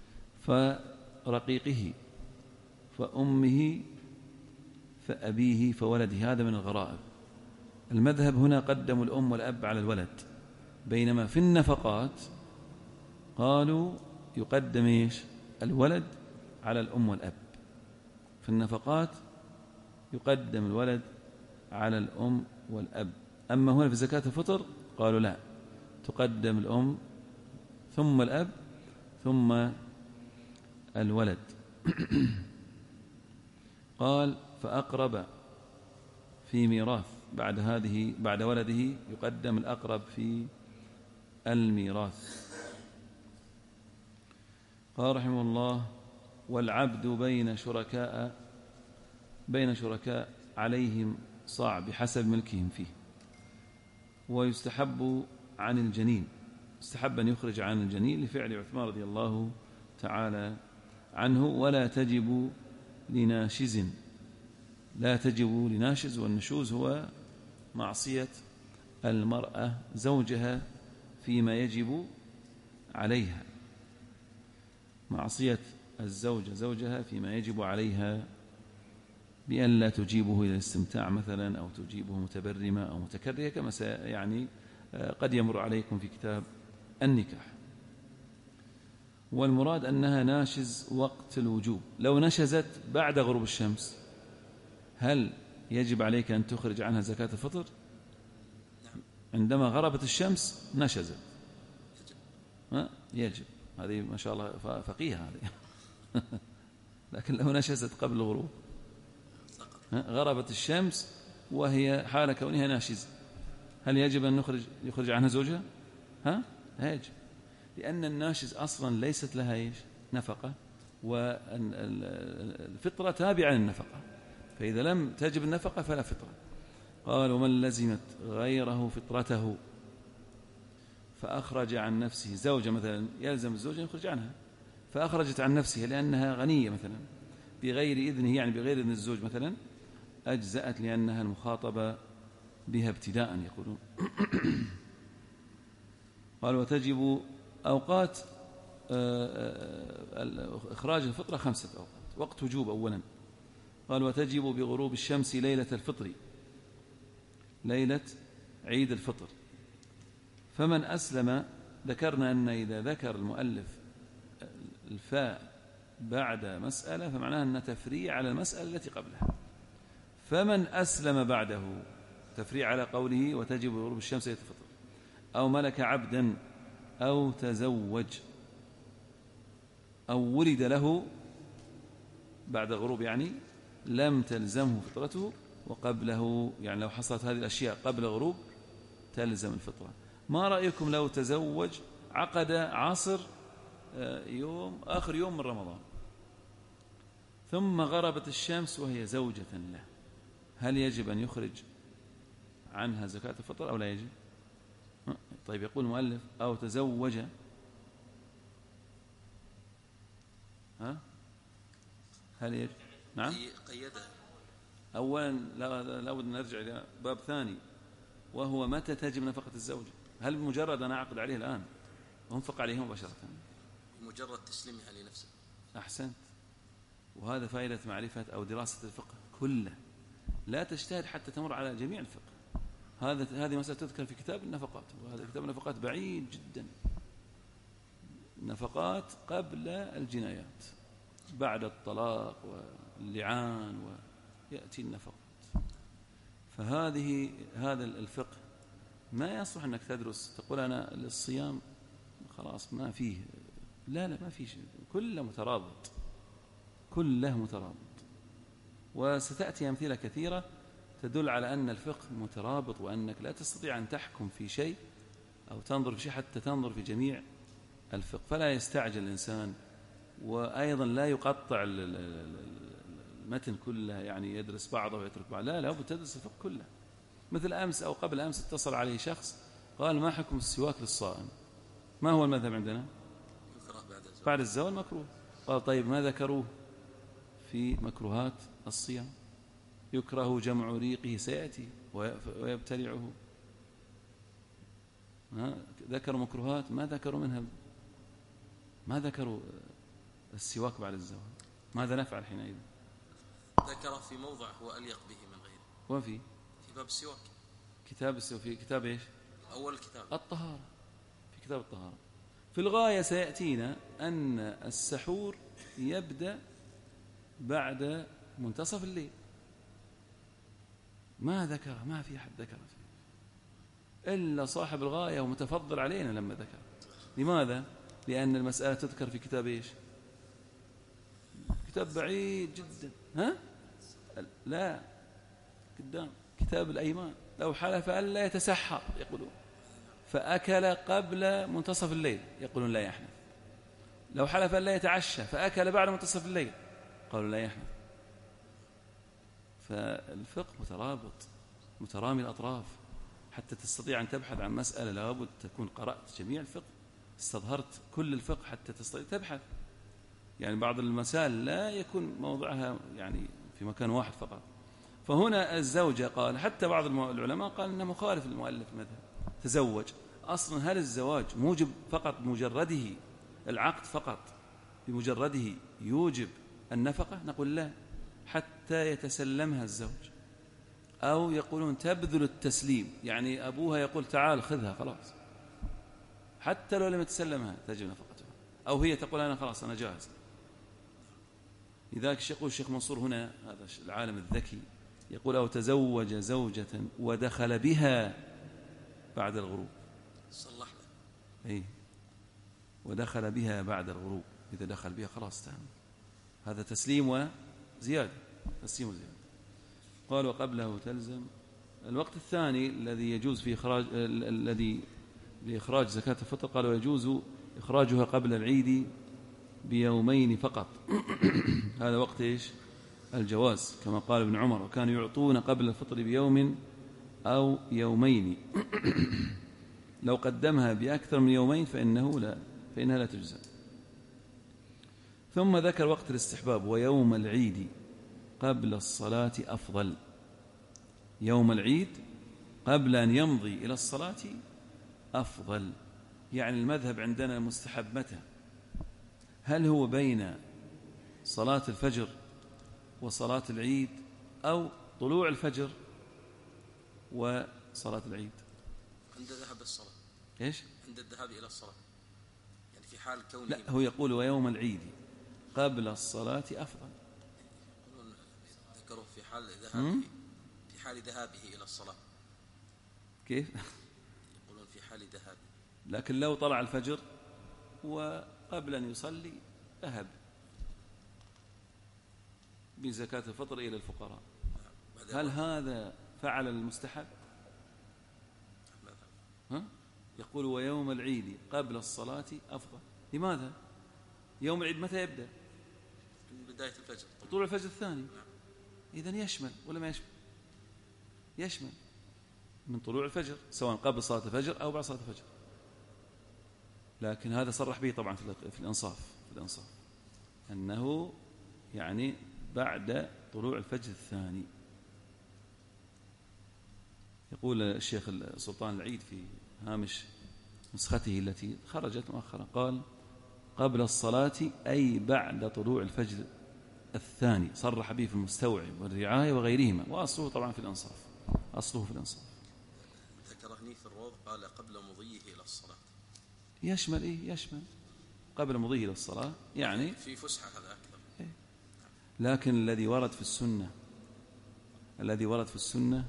فرقيقه، فأمه، فأبيه، فولده. هذا من الغرائب. المذهب هنا قدموا الأم والأب على الولد، بينما في النفقات قالوا يقدم الولد على الأم والأب. في النفقات يقدم الولد على الأم والأب. أما هنا في زكاة الفطر قالوا لا، تقدم الأم ثم الأب ثم الولد. قال فأقرب في ميراث، بعد ولده يقدم الأقرب في الميراث. قال رحمه الله والعبد بين شركاء عليهم صاع بحسب ملكهم فيه. ويستحب عن الجنين، استحب أن يخرج عن الجنين لفعل عثمان رضي الله تعالى عنه. ولا تجب لناشز، لا تجب لناشز، والنشوز هو معصية المرأة زوجها فيما يجب عليها، معصية الزوجة زوجها فيما يجب عليها، بأن لا تجيبه إلى الاستمتاع مثلا، أو تجيبه متبرمة أو متكرهة، كما يعني قد يمر عليكم في كتاب النكاح. والمراد أنها ناشز وقت الوجوب. لو نشزت بعد غروب الشمس هل يجب عليك أن تخرج عنها زكاة الفطر؟ عندما غربت الشمس نشزت يجب. هذه ما شاء الله فقيه هذه. لكن لو نشزت قبل الغروب، غربت الشمس وهي حال كونها ناشزة، هل يجب أن يخرج عنها زوجها؟ لا يجب، لأن الناشز أصلا ليست لها نفقة، والفطرة تابعة للنفقة، فإذا لم تجب النفقة فلا فطرة. قال: ومن لزمت غيره فطرته فأخرج عن نفسه زوجة، مثلا يلزم الزوجة يخرج عنها، فأخرجت عن نفسها لأنها غنية مثلا بغير إذنه، يعني بغير إذن الزوج مثلا، أجزأت لأنها المخاطبة بها ابتداء يقولون. قال: وتجب أوقات إخراج الفطرة 5 أوقات. وقت وجوب أولا، قال: وتجب بغروب الشمس ليلة الفطر، ليلة عيد الفطر. فمن أسلم، ذكرنا أن إذا ذكر المؤلف الفاء بعد مسألة فمعناها أن تفريع على المسألة التي قبلها. فمن أسلم بعده تفريع على قوله وتجب بغروب الشمس ليلة الفطر، أو ملك عبدا أو تزوج أو ولد له بعد غروب، يعني لم تلزمه فطرته، وقبله يعني لو حصلت هذه الأشياء قبل غروب تلزم الفطرة. ما رأيكم لو تزوج عقد عصر آخر يوم من رمضان، ثم غربت الشمس وهي زوجة له، هل يجب أن يخرج عنها زكاة الفطر أو لا يجب؟ طيب، يقول المؤلف: أو تزوج، هل يجب؟ نعم، قيدها. أولا لا بد أن نرجع إلى باب ثاني، وهو متى تجب نفقة الزوجة؟ هل بمجرد أن أعقد عليه الآن وانفق عليه مباشرة؟ بمجرد تسليمها لنفسه. أحسنت. وهذا فائدة معرفة أو دراسة الفقه كله، لا تجتهد حتى تمر على جميع الفقه. هذه مسألة تذكر في كتاب النفقات، وهذا كتاب النفقات بعيد جدا. نفقات قبل الجنايات، بعد الطلاق واللعان ويأتي النفقات. هذا الفقه ما يصلح أنك تدرس تقول أنا للصيام خلاص ما فيه، لا ما فيه شيء، كله مترابط، كله مترابط. وستأتي أمثلة كثيرة تدل على أن الفقه مترابط، وأنك لا تستطيع أن تحكم في شيء أو تنظر في شيء حتى تنظر في جميع الفقه. فلا يستعجل الإنسان، وأيضا لا يقطع المتن كله، يعني يدرس بعضه ويترك بعضه، لا بد تدرس الفقه كله. مثل أمس أو قبل أمس اتصل عليه شخص قال: ما حكم السواك للصائم؟ ما هو المذهب عندنا؟ بعد الزوال مكروه. قال: طيب ما ذكروه في مكروهات الصيام؟ يكره جمع ريقه، سيأتي ويبتلعه. ذكروا مكروهات، ما ذكروا منها، ما ذكروا السواك بعد الزوال. ماذا نفعل حينئذ؟ ذكر في موضع هو أليق به من غيره، وفي باب السواك، في كتاب إيش؟ أول الكتاب الطهارة، في كتاب الطهارة. في الغاية سيأتينا أن السحور يبدأ بعد منتصف الليل، ما في أحد ذكر فيه إلا صاحب الغاية ومتفضل علينا لما ذكر. لماذا؟ لأن المسألة تذكر في كتاب إيش؟ كتاب بعيد جدا. لا، قدام كتاب الأيمان. لو حلف ألا يتسحر يقولون فأكل قبل منتصف الليل يقولون لا يحنث. لو حلف ألا يتعشى فأكل بعد منتصف الليل قالوا لا يحنث. فالفقه مترابط مترامي الأطراف. حتى تستطيع أن تبحث عن مسألة لابد تكون قرأت جميع الفقه، استظهرت كل الفقه حتى تستطيع تبحث. يعني بعض المسائل لا يكون موضعها يعني في مكان واحد فقط. فهنا الزوجة قال، حتى بعض العلماء قال إنه مخالف المؤلف المذهب، تزوج. أصلا هل الزواج موجب فقط مجرده، العقد فقط بمجرده يوجب النفقة؟ نقول لا، حتى يتسلمها الزوج، أو يقولون تبذل التسليم، يعني أبوها يقول تعال خذها خلاص، حتى لو لم يتسلمها تجب نفقتها. أو هي تقول أنا خلاص أنا جاهز. لذلك يقول الشيخ منصور هنا، هذا العالم الذكي، يقول أو تزوج زوجة ودخل بها بعد الغروب. صلح له. أي ودخل بها بعد الغروب، إذا دخل بها خلاص تهم، هذا تسليم وزيادة، تسليم وزيادة. قال وقبله تلزم. الوقت الثاني الذي يجوز في إخراج الذي لإخراج زكاة الفطر، قال ويجوز إخراجها قبل العيد بيومين فقط. هذا وقت إيش؟ الجواز، كما قال ابن عمر وكانوا يعطون قبل الفطر بيوم أو يومين. لو قدمها بأكثر من يومين فإنها لا تجزى. ثم ذكر وقت الاستحباب، ويوم العيد قبل الصلاة أفضل. يوم العيد قبل أن يمضي إلى الصلاة أفضل. يعني المذهب عندنا مستحب متى؟ هل هو بين صلاة الفجر وصلاة العيد، أو طلوع الفجر وصلاة العيد؟ عند الذهاب للصلاة. إيش؟ عند الذهاب إلى الصلاة، يعني في حال كونه. لا، هو يقول ويوم العيد قبل الصلاة أفضل. يقولون ذكروا في حال ذهابه، في حال ذهابه إلى الصلاة. كيف؟ يقولون في حال ذهابه. لكن لو طلع الفجر وقبل أن يصلي ذهب بزكاة الفطر إلى الفقراء، هل هذا فعل المستحب؟ يقول ويوم العيد قبل الصلاة أفضل. لماذا؟ يوم العيد متى يبدأ؟ من بداية الفجر، طلوع الفجر الثاني. إذن يشمل ولا ما يشمل؟ يشمل من طلوع الفجر، سواء قبل صلاة الفجر أو بعد صلاة الفجر. لكن هذا صرح به طبعا في الإنصاف أنه يعني بعد طلوع الفجر الثاني. يقول الشيخ سلطان العيد في هامش نسخته التي خرجت مؤخرا، قال قبل الصلاة أي بعد طلوع الفجر الثاني، صرح به في المستوعب والرعاية وغيرهما، وأصله طبعا في الإنصاف، أصله في الإنصاف. ذكرني في الروض قال قبل مضيه إلى الصلاة. يشمل يشمل قبل مضيه إلى الصلاة، يعني في فسحة هذا أكثر. لكن الذي ورد في السنة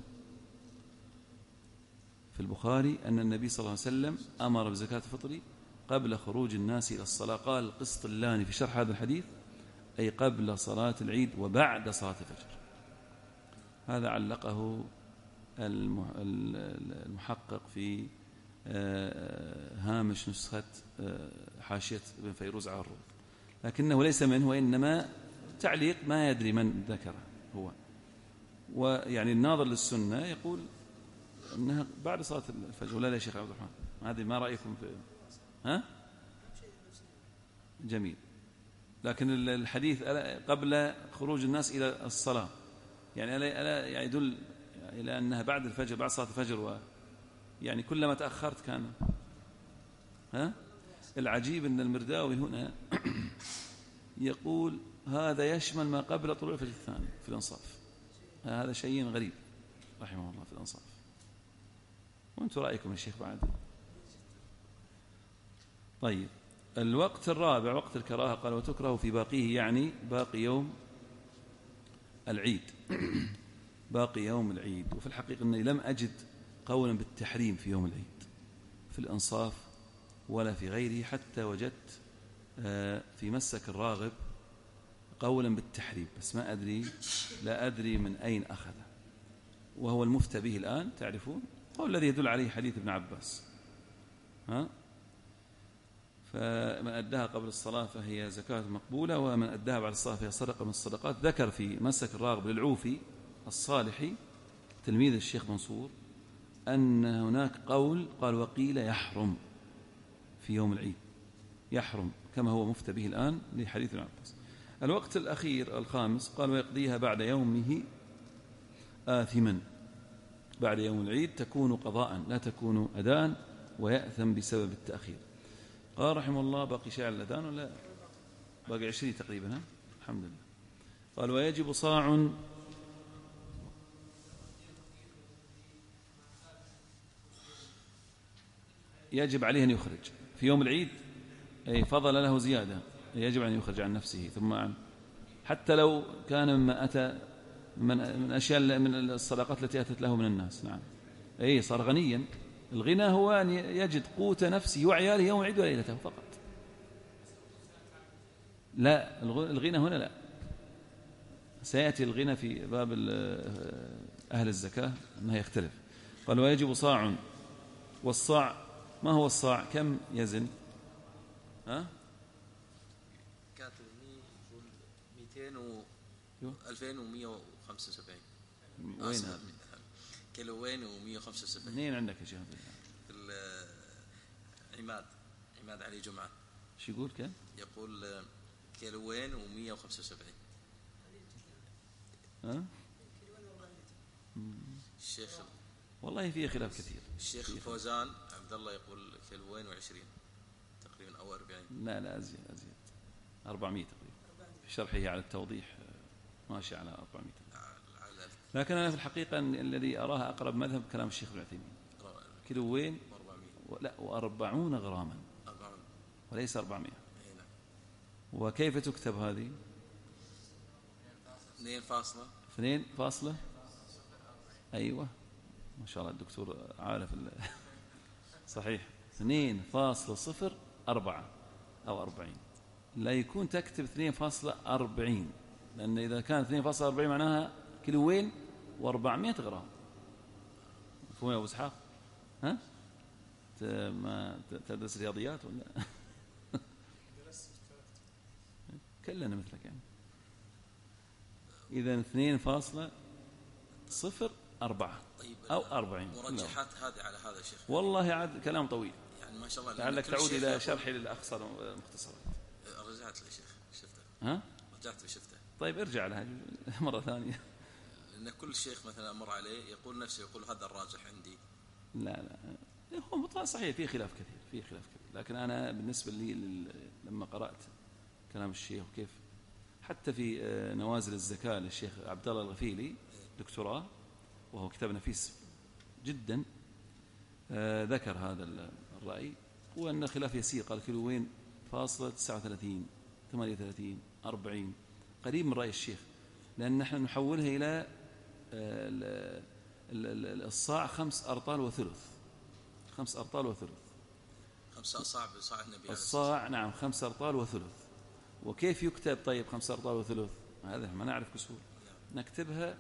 في البخاري أن النبي صلى الله عليه وسلم أمر بزكاة الفطر قبل خروج الناس إلى الصلاة. قال القسطلاني في شرح هذا الحديث أي قبل صلاة العيد وبعد صلاة الفجر. هذا علقه المحقق في هامش نسخة حاشية ابن فيروز على الروض، لكنه ليس منه، وإنما تعليق ما يدري من ذكره هو. ويعني الناظر للسنة يقول أنها بعد صلاة الفجر، ولا يا شيخ عبد الرحمن؟ هذه ما رأيكم في جميل. لكن الحديث قبل خروج الناس إلى الصلاة يعني ألا يدل إلى أنها بعد الفجر، بعد صلاة الفجر، يعني كلما تأخرت كان العجيب أن المرداوي هنا يقول هذا يشمل ما قبل طلوع الفجر الثاني في الإنصاف. هذا شيء غريب رحمه الله في الإنصاف. وأنتم رأيكم الشيخ بعد. طيب الوقت الرابع وقت الكراهة، قال وتكره في باقيه، يعني باقي يوم العيد. باقي يوم العيد. وفي الحقيقة أني لم أجد قولا بالتحريم في يوم العيد في الإنصاف ولا في غيره، حتى وجدت في مسك الراغب قولا بالتحريم، بس ما أدري، لا أدري من أين أخذه، وهو المفتى به الآن تعرفون، هو الذي يدل عليه حديث ابن عباس. فمن أداها قبل الصلاة فهي زكاة مقبولة، ومن أداها بعد الصلاة فهي صدقة من الصدقات. ذكر في مسك الراغب للعوفي الصالحي تلميذ الشيخ منصور أن هناك قول قال وقيل يحرم في يوم العيد، يحرم كما هو مفتى به الآن لحديث ابن عباس. الوقت الأخير الخامس قال ويقضيها بعد يومه آثما. بعد يوم العيد تكون قضاء لا تكون أداء، ويأثم بسبب التأخير. قال رحمه الله باقي شيء على الأذان ولا باقي 20 تقريبا؟ الحمد لله. قال ويجب صاع، يجب عليه أن يخرج في يوم العيد أي فضل له زيادة يجب أن يخرج عن نفسه ثم عن، حتى لو كان مما أتى من أشياء من الصدقات التي أتت له من الناس. نعم، أي صار غنيا. الغنى هو أن يجد قوت نفسه وعياله يوم العيد وليلته فقط. لا، الغنى هنا لا، سيأتي الغنى في باب أهل الزكاة أنها يختلف. قال ويجب صاع. والصاع ما هو الصاع؟ كم يزن؟ كاتب 2175. وين هذا؟ كيلوين و175. منين عندك يا شيخ؟ عماد علي جمعة. شو يقول كم؟ يقول كيلوين و175. الشيخ والله فيه خلاف كثير. الشيخ فوزان عبد الله يقول كيلوين و20 تقريبا أو 40. لا أزيد 400 تقريبا. في شرحه على التوضيح ماشي على 400. لكن أنا في الحقيقة الذي أراه أقرب مذهب كلام الشيخ ابن عثيمين. كيلوين لا و40 غراما وليس 400. وكيف تكتب هذه؟ 2 فاصلة. أيوة ما شاء الله الدكتور عارف صحيح 2.04 أو 40. لا يكون تكتب 2.40 لأن إذا كان 2.40 معناها كيلوين و400 غرام. مفهوم يا أبو إسحاق؟ ما تدرس رياضيات ولا؟ كلنا مثلك يعني. إذا 2.04 أو 40. مرجحات هذه على هذا الشيخ والله عاد كلام طويل يعني ما شاء الله. لعلك تعود إلى شرحي للأخصر المختصرات. رجعت لي شيخ شفته. رجعت وشفته. طيب ارجع لها مرة ثانية. لأن كل شيخ مثلا أمر عليه يقول نفسه يقول هذا الراجح عندي. لا هو مطلع صحيح فيه خلاف كثير لكن أنا بالنسبة لي لما قرأت كلام الشيخ وكيف حتى في نوازل الزكاة للشيخ عبد الله الغفيلي دكتوراه وهو كتاب نفيس جدا، ذكر هذا الرأي وأن خلاف يسير. قال كيلوين فاصلة 39 38 40 قريب من رأي الشيخ، لأن نحن نحولها إلى الصاع 5 أرطال وثلث. 5 أرطال وثلث. 5 أصاع بصاع النبي الصاع نعم 5 أرطال وثلث. وكيف يكتب طيب 5 أرطال وثلث؟ هذا ما نعرف كسور. نكتبها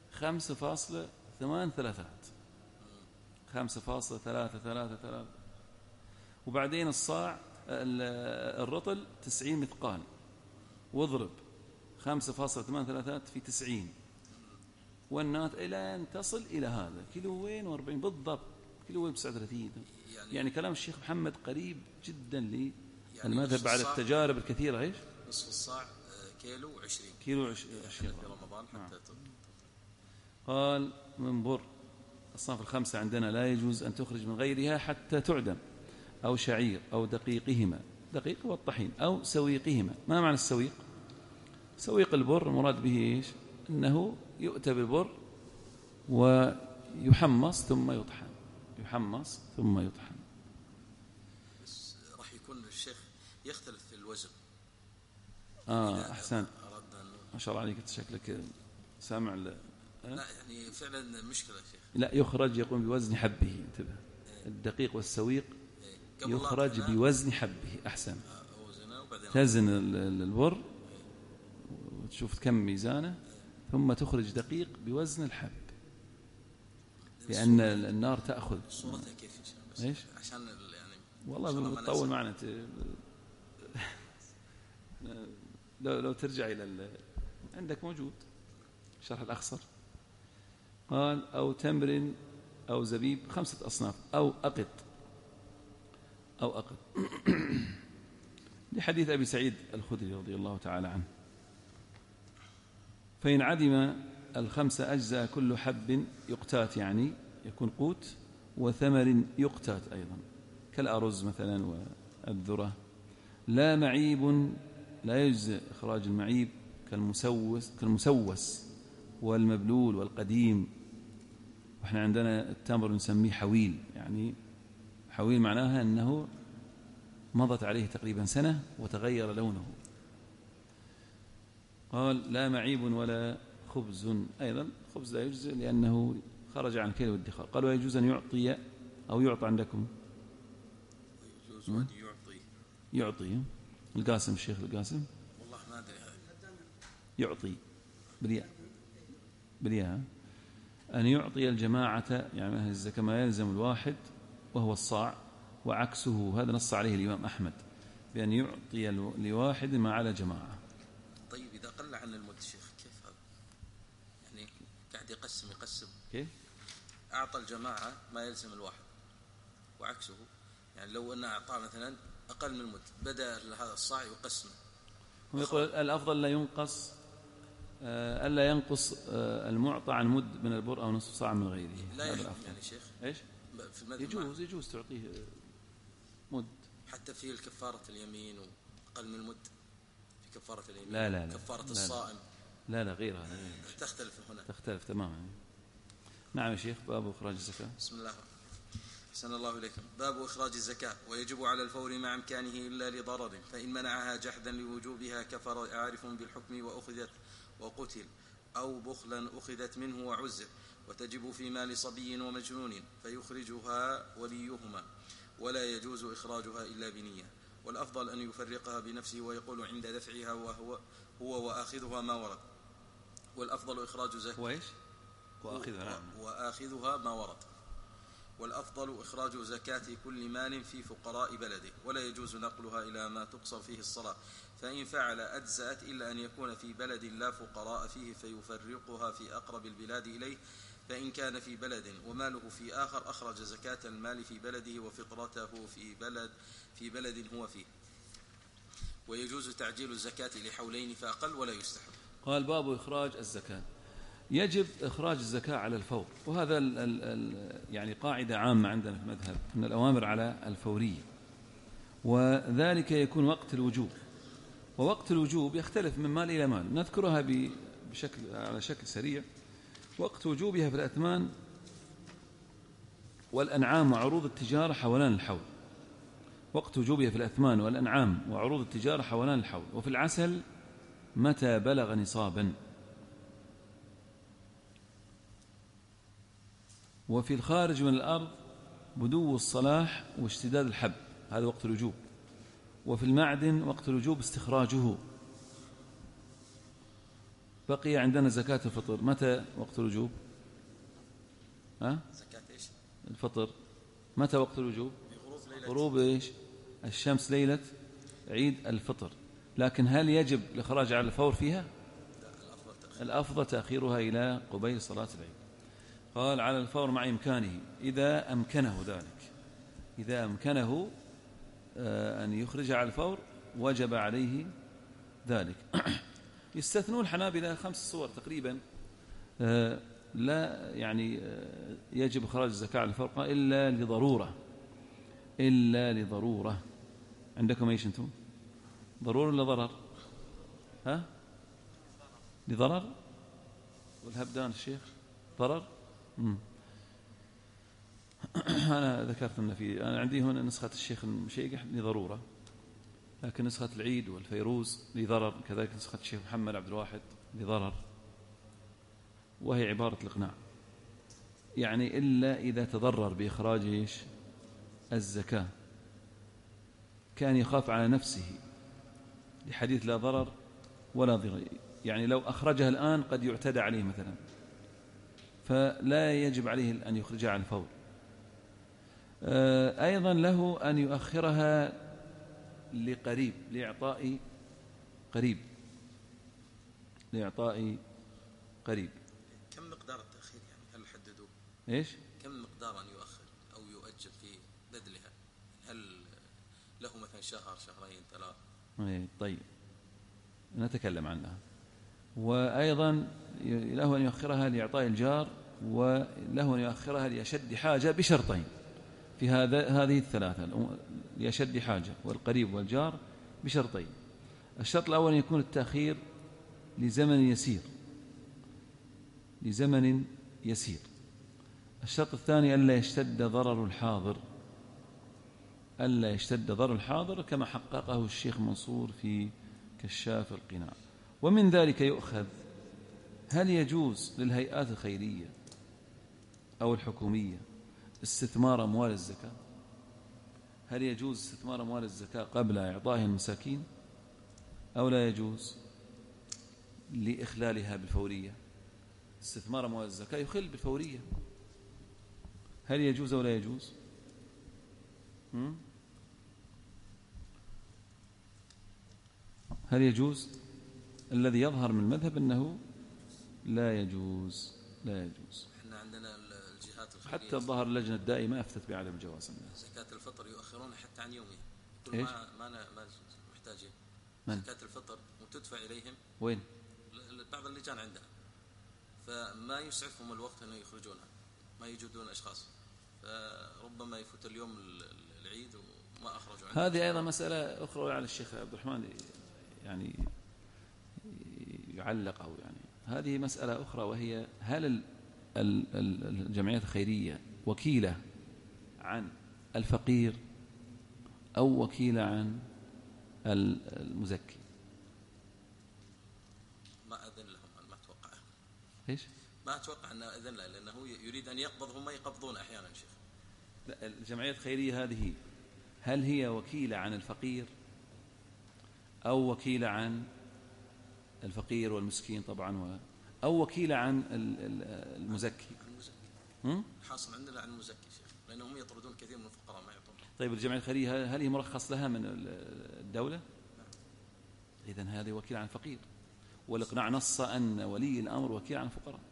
5.83 5.333 وبعدين الصاع الرطل 90 مثقال واضرب 5.83 في 90 والنات إلى أن تصل إلى هذا كيلوين و40 بالضبط. كيلوين 39. يعني كلام الشيخ محمد قريب جدا للمذهب بعد التجارب الكثيرة. إيش نصف الصاع كيلو 20 في رمضان حتى قال من بر الصنف الخمسة عندنا لا يجوز أن تخرج من غيرها حتى تعدم أو شعير أو دقيقهما، دقيق والطحين أو سويقهما. ما معنى السويق؟ سويق البر المراد به إيش؟ أنه يؤتى بالبر ويحمص ثم يطحن. يحمص ثم يطحن. بس راح يكون الشيخ يختلف في الوزن. أحسنت ما شاء الله عليك شكلك سامع. لا يعني فعلا مشكلة يا شيخ. لا يخرج يقوم بوزن حبه. انتبه الدقيق والسويق يخرج بوزن حبه. أحسن تزن البر وتشوف كم ميزانه ثم تخرج دقيق بوزن الحب لأن النار تأخذ صورتها كيف بس إيش عشان يعني والله بتطول معنا لو ترجع إلى عندك موجود شرح الأخصر. قال أو تمر أو زبيب 5 أصناف أو أقط لحديث أبي سعيد الخدري رضي الله تعالى عنه. فإن عدم 5 أجزاء كل حب يقتات يعني يكون قوت وثمر يقتات أيضا كالأرز مثلا والذرة. لا معيب لا يجزئ إخراج المعيب كالمسوس والمبلول والقديم. وإحنا عندنا التمر نسميه حويل. يعني حويل معناها أنه مضت عليه تقريبا سنة وتغير لونه. قال لا معيب ولا خبز، أيضا خبز لا يجزئ لأنه خرج عن كيل والادخار. قال ويجوز أن يعطي أو يعطى عندكم؟ يجوز أن يعطي. القاسم، الشيخ القاسم والله ما أدري يعطي بالياء أن يعطي الجماعة يعني أهل الزكاة ما يلزم الواحد وهو الصاع وعكسه. هذا نص عليه الإمام أحمد بأن يعطي لواحد ما على جماعة. طيب إذا قل عن المد شيخ كيف هذا؟ يعني قاعد يقسم كيف؟ أعطى الجماعة ما يلزم الواحد وعكسه، يعني لو أن أعطاه مثلا أقل من المد بدأ هذا الصاع يقسمه. هو يقول الأفضل ألا ينقص المعطى عن مد من البر أو نصف صاع من غيره. لا يحرم يعني شيخ إيش؟ في المذهب يجوز تعطيه مد حتى في الكفارة اليمين وأقل من المد في كفارة اليمين. لا كفارة الصائم لا غيرها تختلف هنا، تختلف تماما. نعم يا شيخ. باب إخراج الزكاة. بسم الله أحسن الله إليكم. باب إخراج الزكاة. ويجب على الفور مع إمكانه إلا لضرر، فإن منعها جحدا لوجوبها كفر عارف بالحكم وأخذت وقتل، أو بخلا أخذت منه وعزر. وتجب في مال صبي ومجنون فيخرجها وليهما، ولا يجوز إخراجها إلا بنية. والأفضل أن يفرقها بنفسه ويقول عند دفعها هو وآخذها ما ورد. والأفضل إخراج زكاة وآخذها ما ورد. والأفضل إخراج زكاة كل مال في فقراء بلده، ولا يجوز نقلها إلى ما تقصر فيه الصلاة، فإن فعل أجزأت إلا أن يكون في بلد لا فقراء فيه فيفرقها في أقرب البلاد إليه. فإن كان في بلد وماله في آخر أخرج زكاة المال في بلده وفطرته في بلد هو فيه. ويجوز تعجيل الزكاة لحولين فأقل ولا يستحب. قال باب إخراج الزكاة. يجب إخراج الزكاة على الفور، وهذا يعني قاعدة عامة عندنا في المذهب أن الأوامر على الفورية، وذلك يكون وقت الوجوب. ووقت الوجوب يختلف من مال إلى مال، نذكرها على شكل سريع. وقت وجوبها في الأثمان والأنعام وعروض التجارة حولان الحول. وقت وجوبها في الأثمان والأنعام وعروض التجارة حولان الحول. وفي العسل متى بلغ نصابا. وفي الخارج من الأرض بدو الصلاح واشتداد الحب، هذا وقت الوجوب. وفي المعدن وقت الوجوب استخراجه. بقي عندنا زكاة الفطر. متى وقت الوجوب؟ زكاة إيش؟ الفطر متى وقت الوجوب؟ غروب إيش؟ الشمس ليلة عيد الفطر. لكن هل يجب الإخراج على الفور فيها؟ الأفضل تأخيرها إلى قبيل صلاة العيد. قال على الفور مع إمكانه إذا أمكنه ذلك. إذا أمكنه أن يخرج على الفور وجب عليه ذلك. يستثنون الحنابلة 5 صور تقريبا لا يعني يجب إخراج الزكاة على الفور إلا لضرورة. عندكم إيش أنتم؟ ضرورة ولا ضرر؟ لضرر؟ والهبدان الشيخ ضرر؟ أنا ذكرت أن أنا عندي هنا نسخة الشيخ المشيقح لضرورة، لكن نسخة العيد والفيروز لضرر، كذلك نسخة الشيخ محمد عبد الواحد لضرر، وهي عبارة الإقناع. يعني إلا إذا تضرر بإخراج الزكاة كان يخاف على نفسه لحديث لا ضرر ولا ضرر. يعني لو أخرجها الآن قد يعتدى عليه مثلا، فلا يجب عليه أن يخرجها عن الفور. أيضا له أن يؤخرها لقريب، لإعطاء قريب. كم مقدار التأخير يعني؟ هل حددوا إيش؟ كم مقدار أن يؤخر أو يؤجل في بذلها؟ هل له مثلا شهر، شهرين، 3؟ طيب نتكلم عنها. وأيضا له أن يؤخرها لإعطاء الجار، وله أن يؤخرها لأشد حاجة بشرطين في هذه الثلاثة، لأشد حاجة والقريب والجار بشرطين. الشرط الأول يكون التأخير لزمن يسير. الشرط الثاني ألا يشتد ضرر الحاضر. ألا يشتد ضرر الحاضر كما حققه الشيخ منصور في كشاف القناع. ومن ذلك يؤخذ هل يجوز للهيئات الخيرية أو الحكومية استثمار أموال الزكاة؟ هل يجوز استثمار أموال الزكاة قبل إعطائها المساكين أو لا يجوز لإخلالها بالفورية؟ استثمار أموال الزكاة يخل بالفورية، هل يجوز أو لا يجوز؟ هل يجوز؟ الذي يظهر من المذهب أنه لا يجوز، لا يجوز. احنا عندنا الجهات الخيرية حتى الظاهر اللجنة الدائمة أفتت بعدم الجواز. زكاة الفطر يؤخرون حتى عن يومه، إيش؟ ما محتاجين زكاة الفطر وتدفع إليهم. وين؟ بعض اللجان عندنا، فما يسعفهم الوقت أنه يخرجونها، ما يوجدون أشخاص، فربما يفوت اليوم العيد وما أخرجوا. هذه أيضا مسألة أخرى على الشيخ عبد الرحمن يعني يعلق، أو يعني هذه مسألة أخرى، وهي هل الجمعيات الخيرية وكيلة عن الفقير أو وكيلة عن المزكي؟ ما أذن لهم، ما أتوقع. إيش؟ ما أتوقع أنه أذن له، لأنه يريد أن يقبض، هم يقبضون أحيانا شيخ. الجمعيات الخيرية هذه هل هي وكيلة عن الفقير أو وكيلة عن الفقير والمسكين طبعا، أو وكيلة عن المزكي؟ حاصل عندنا عن المزكي شيخ، لأنهم يطردون كثير من الفقراء ما يعطون. طيب الجمعية الخيرية هل هي مرخص لها من الدولة؟ إذن هذه وكيل عن الفقير، والإقناع نص أن ولي الأمر وكيل عن الفقراء.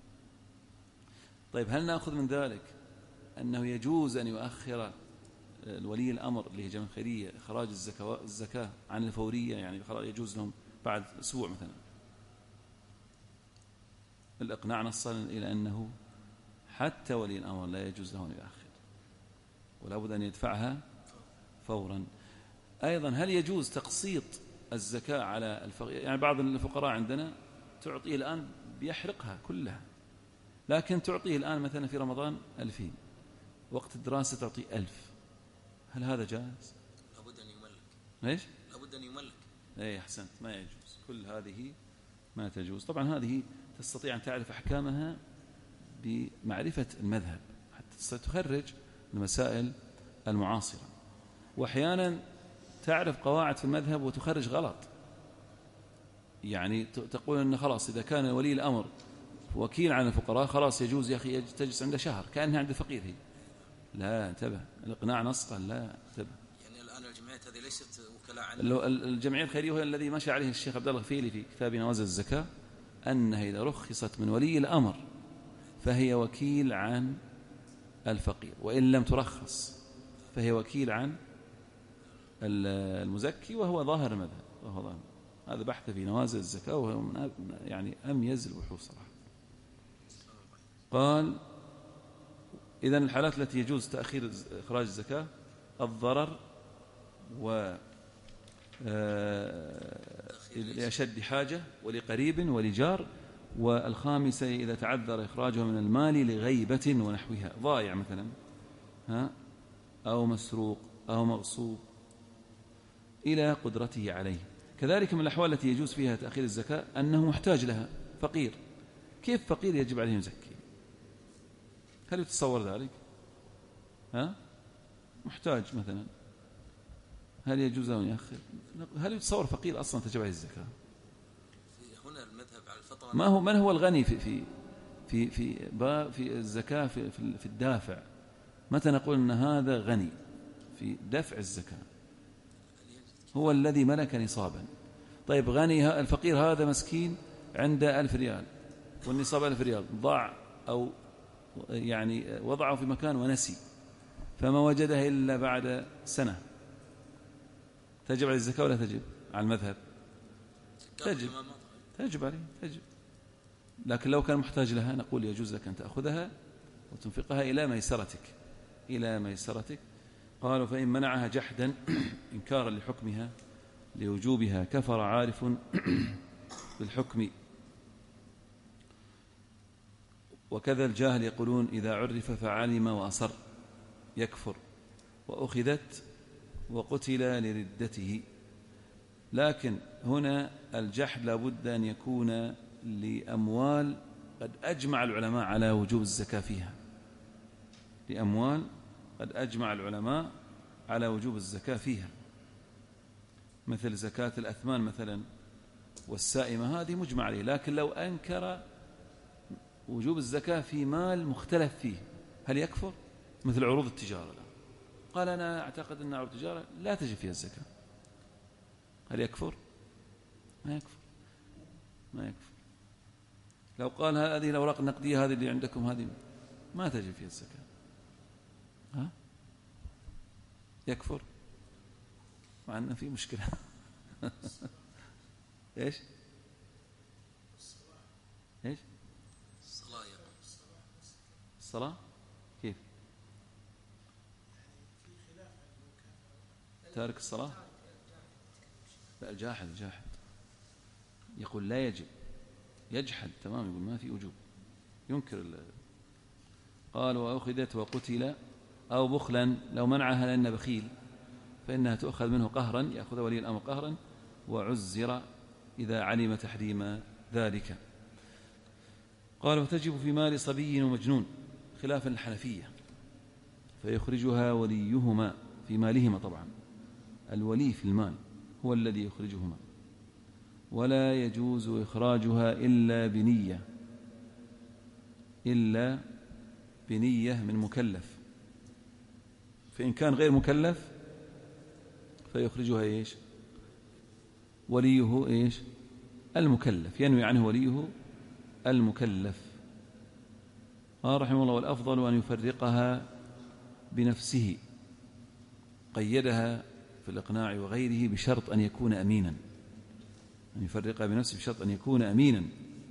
طيب هل نأخذ من ذلك أنه يجوز أن يؤخر الولي الأمر اللي هي جمعية خيرية إخراج الزكاة عن الفورية، يعني يجوز لهم بعد أسبوع مثلا؟ الإقناع نص إلى أنه حتى ولي الأمر لا يجوز له أن يؤخر، ولا بد أن يدفعها فورا. أيضا هل يجوز تقسيط الزكاة على الفقير؟ يعني بعض الفقراء عندنا تعطيه الآن بيحرقها كلها، لكن تعطيه الآن مثلا في رمضان 2000، وقت الدراسة تعطيه 1000، هل هذا جائز؟ لابد أن يملك. ليش؟ لابد أن يملك. اي أحسنت، ما يجوز، كل هذه ما تجوز. طبعا هذه تستطيع أن تعرف أحكامها بمعرفة المذهب حتى ستخرج المسائل المعاصرة، وأحيانا تعرف قواعد في المذهب وتخرج غلط، يعني تقول أن خلاص إذا كان ولي الأمر وكيل عن الفقراء خلاص يجوز يا أخي تجلس عنده شهر كأنها عند الفقير هي. لا، انتبه، الإقناع نص قال لا، انتبه. يعني الآن الجمعيات هذه ليست وكلاء عن الجمعية الخيرية، وهي الذي مشى عليه الشيخ عبد الله الغفيلي في كتاب نوازل الزكاة، أنها إذا رخصت من ولي الأمر فهي وكيل عن الفقير، وإن لم ترخص فهي وكيل عن المزكي، وهو ظاهر المذهب، وهو ظاهر. هذا بحث في نوازل الزكاة، وهو من يعني أميز البحوث صراحة. قال إذن الحالات التي يجوز تأخير إخراج الزكاة: الضرر، و لأشد حاجة، ولقريب، ولجار، والخامسة إذا تعذر إخراجه من المال لغيبة ونحوها، ضائع مثلا أو مسروق أو مغصوب إلى قدرته عليه. كذلك من الأحوال التي يجوز فيها تأخير الزكاة أنه محتاج لها، فقير. كيف فقير يجب عليه يزكي؟ هل يتصور ذلك؟ محتاج مثلا، هل يجوز أن يأخر؟ هل يتصور فقير أصلا تجب عليه الزكاة؟ هنا المذهب على الفطرة. ما هو من هو الغني في الزكاة في الدافع؟ متى نقول أن هذا غني في دفع الزكاة؟ هو الذي ملك نصابا. طيب غني الفقير هذا مسكين عنده 1000 ريال، والنصاب 1000 ريال، ضاع أو يعني وضعه في مكان ونسي، فما وجده إلا بعد سنة، تجب عليه الزكاة ولا تجب؟ على المذهب تجب عليه، تجب. لكن لو كان محتاج لها نقول يجوز لك أن تأخذها وتنفقها إلى ميسرتك. قالوا فإن منعها جحدا إنكارا لحكمها لوجوبها كفر عارف بالحكم. وكذا الجاهل يقولون إذا عرف فعلم وأصر يكفر، وأخذت وقتل لردته. لكن هنا الجحد لابد أن يكون لأموال قد أجمع العلماء على وجوب الزكاة فيها، لأموال قد أجمع العلماء على وجوب الزكاة فيها، مثل زكاة الأثمان مثلا والسائمة، هذه مجمع عليه. لكن لو أنكر وجوب الزكاة في مال مختلف فيه، هل يكفر؟ مثل عروض التجارة، قال أنا أعتقد أن عروض التجارة لا تجب فيها الزكاة، هل يكفر؟ ما يكفر، ما يكفر. لو قال هذه الأوراق النقدية هذه اللي عندكم هذه ما تجب فيها الزكاة، ها؟ يكفر، مع أن في مشكلة. إيش؟ إيش؟ الصلاة كيف؟ تارك الصلاة؟ لا، الجاحد يقول لا يجب، يجحد تمام، يقول ما في وجوب، ينكر قال وأخذت وقتل أو بخلا، لو منعها لأن بخيل فإنها تؤخذ منه قهرا، يأخذ ولي الأمر قهرا، وعزر إذا علم تحريم ذلك. قال وتجب في مال صبي ومجنون خلافا الحنفية، فيخرجها وليهما في مالهما، طبعا الولي في المال هو الذي يخرجهما، ولا يجوز إخراجها إلا بنية من مكلف، فإن كان غير مكلف فيخرجها إيش؟ وليه إيش؟ المكلف، ينوي عنه وليه المكلف. قال رحمه الله والأفضل أن يفرقها بنفسه، قيدها في الإقناع وغيره بشرط أن يكون أمينا، أن يفرقها بنفسه بشرط أن يكون أمينا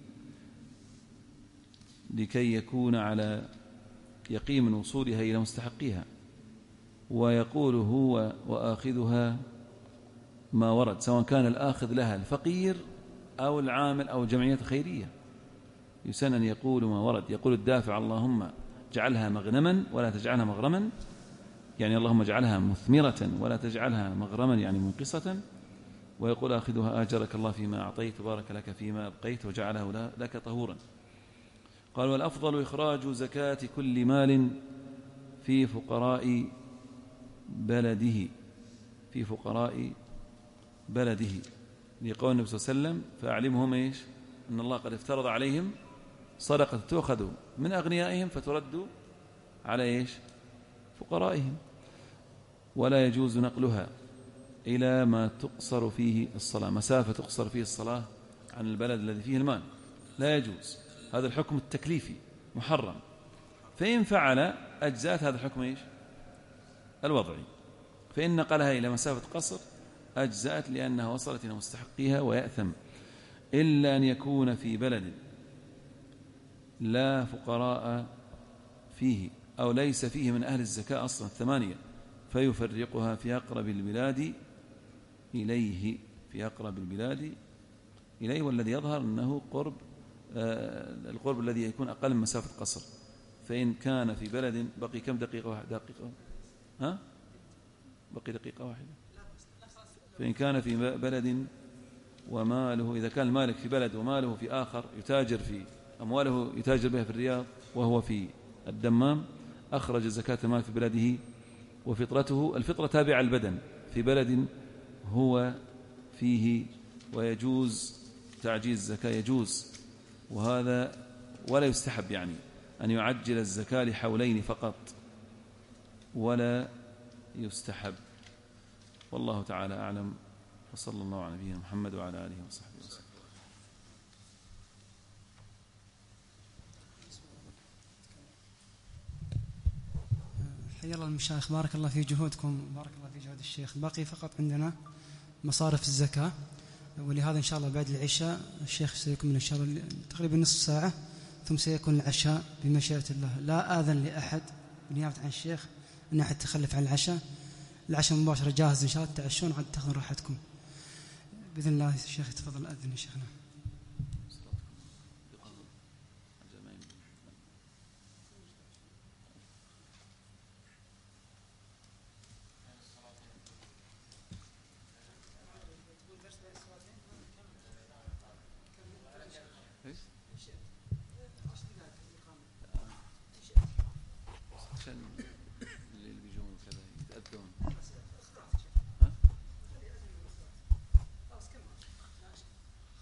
لكي يكون على يقين من وصولها إلى مستحقيها، ويقول هو وآخذها ما ورد، سواء كان الآخذ لها الفقير أو العامل أو الجمعية الخيرية، يسن أن يقول ما ورد. يقول الدافع اللهم اجعلها مغنما ولا تجعلها مغرما، يعني اللهم اجعلها مثمرة ولا تجعلها مغرما يعني منقصة، ويقول آخذها آجرك الله فيما أعطيت وبارك لك فيما أبقيت وجعله لك طهورا. قال والأفضل إخراج زكاة كل مال في فقراء بلده، في فقراء بلده، لقول النبي صلى الله عليه وسلم فأعلمهم إيش؟ أن الله قد افترض عليهم صدقة تؤخذ من أغنيائهم فترد على إيش؟ فقرائهم، ولا يجوز نقلها إلى ما تقصر فيه الصلاة، مسافة تقصر فيه الصلاة عن البلد الذي فيه المال، لا يجوز. هذا الحكم التكليفي محرم، فإن فعل أجزاء هذا الحكم إيش؟ الوضعي، فإن نقلها إلى مسافة قصر أجزأت لأنها وصلت إلى مستحقيها ويأثم، إلا أن يكون في بلد لا فقراء فيه أو ليس فيه من أهل الزكاة أصلا 8، فيفرقها في أقرب البلاد إليه، في أقرب البلاد إليه، والذي يظهر أنه قرب القرب الذي يكون أقل من مسافة قصر. فإن كان في بلد بقي كم دقيقة واحدة؟ بقي دقيقة واحدة. فإن كان في بلد وماله، إذا كان المالك في بلد وماله في آخر، يتاجر في أمواله يتاجر بها في الرياض وهو في الدمام، أخرج زكاة المال في بلده، وفطرته الفطرة تابعة البدن في بلد هو فيه، ويجوز تعجيز الزكاة، يجوز، وهذا ولا يستحب يعني أن يعجل الزكاة لحولين فقط، ولا يستحب. والله تعالى أعلم، وصلى الله على نبينا محمد وعلى آله وصحبه وسلم. حيا الله المشايخ، بارك الله في جهودكم، بارك الله في جهود الشيخ. باقي فقط عندنا مصارف الزكاة، ولهذا إن شاء الله بعد العشاء الشيخ سيكمل إن شاء الله تقريبا نصف ساعة، ثم سيكون العشاء بمشيئة الله. لا آذن لأحد بنيابة عن الشيخ أن أحد تخلف عن العشاء مباشرة جاهز إن شاء الله، تعشون عاد تأخذون راحتكم بإذن الله. الشيخ تفضل أذن يا شيخنا.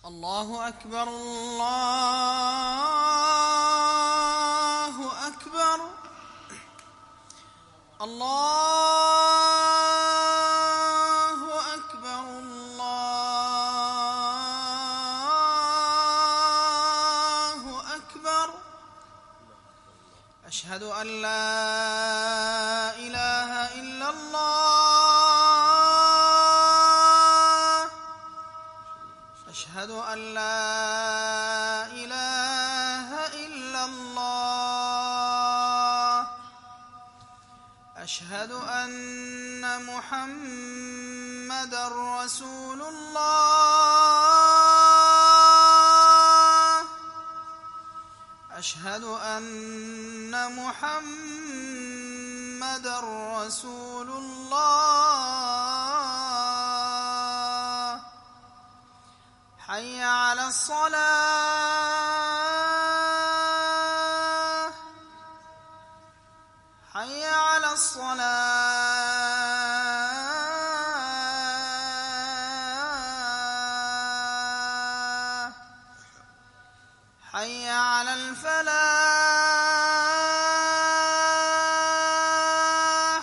الله أكبر الله أكبر الله أكبر الله أكبر أشهد أن لا إله إلا الله أشهد أن لا إله إلا الله أشهد أن محمدًا رسول الله أشهد أن محمدًا رسول الله حي على الصلاة حي على الصلاة حي على الفلاح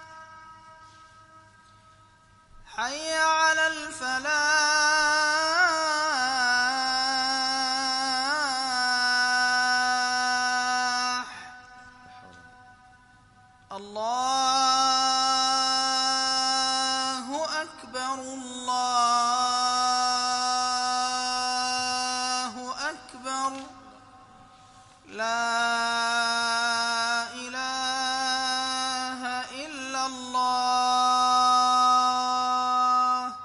حي على الفلاح الله أكبر الله أكبر لا إله إلا الله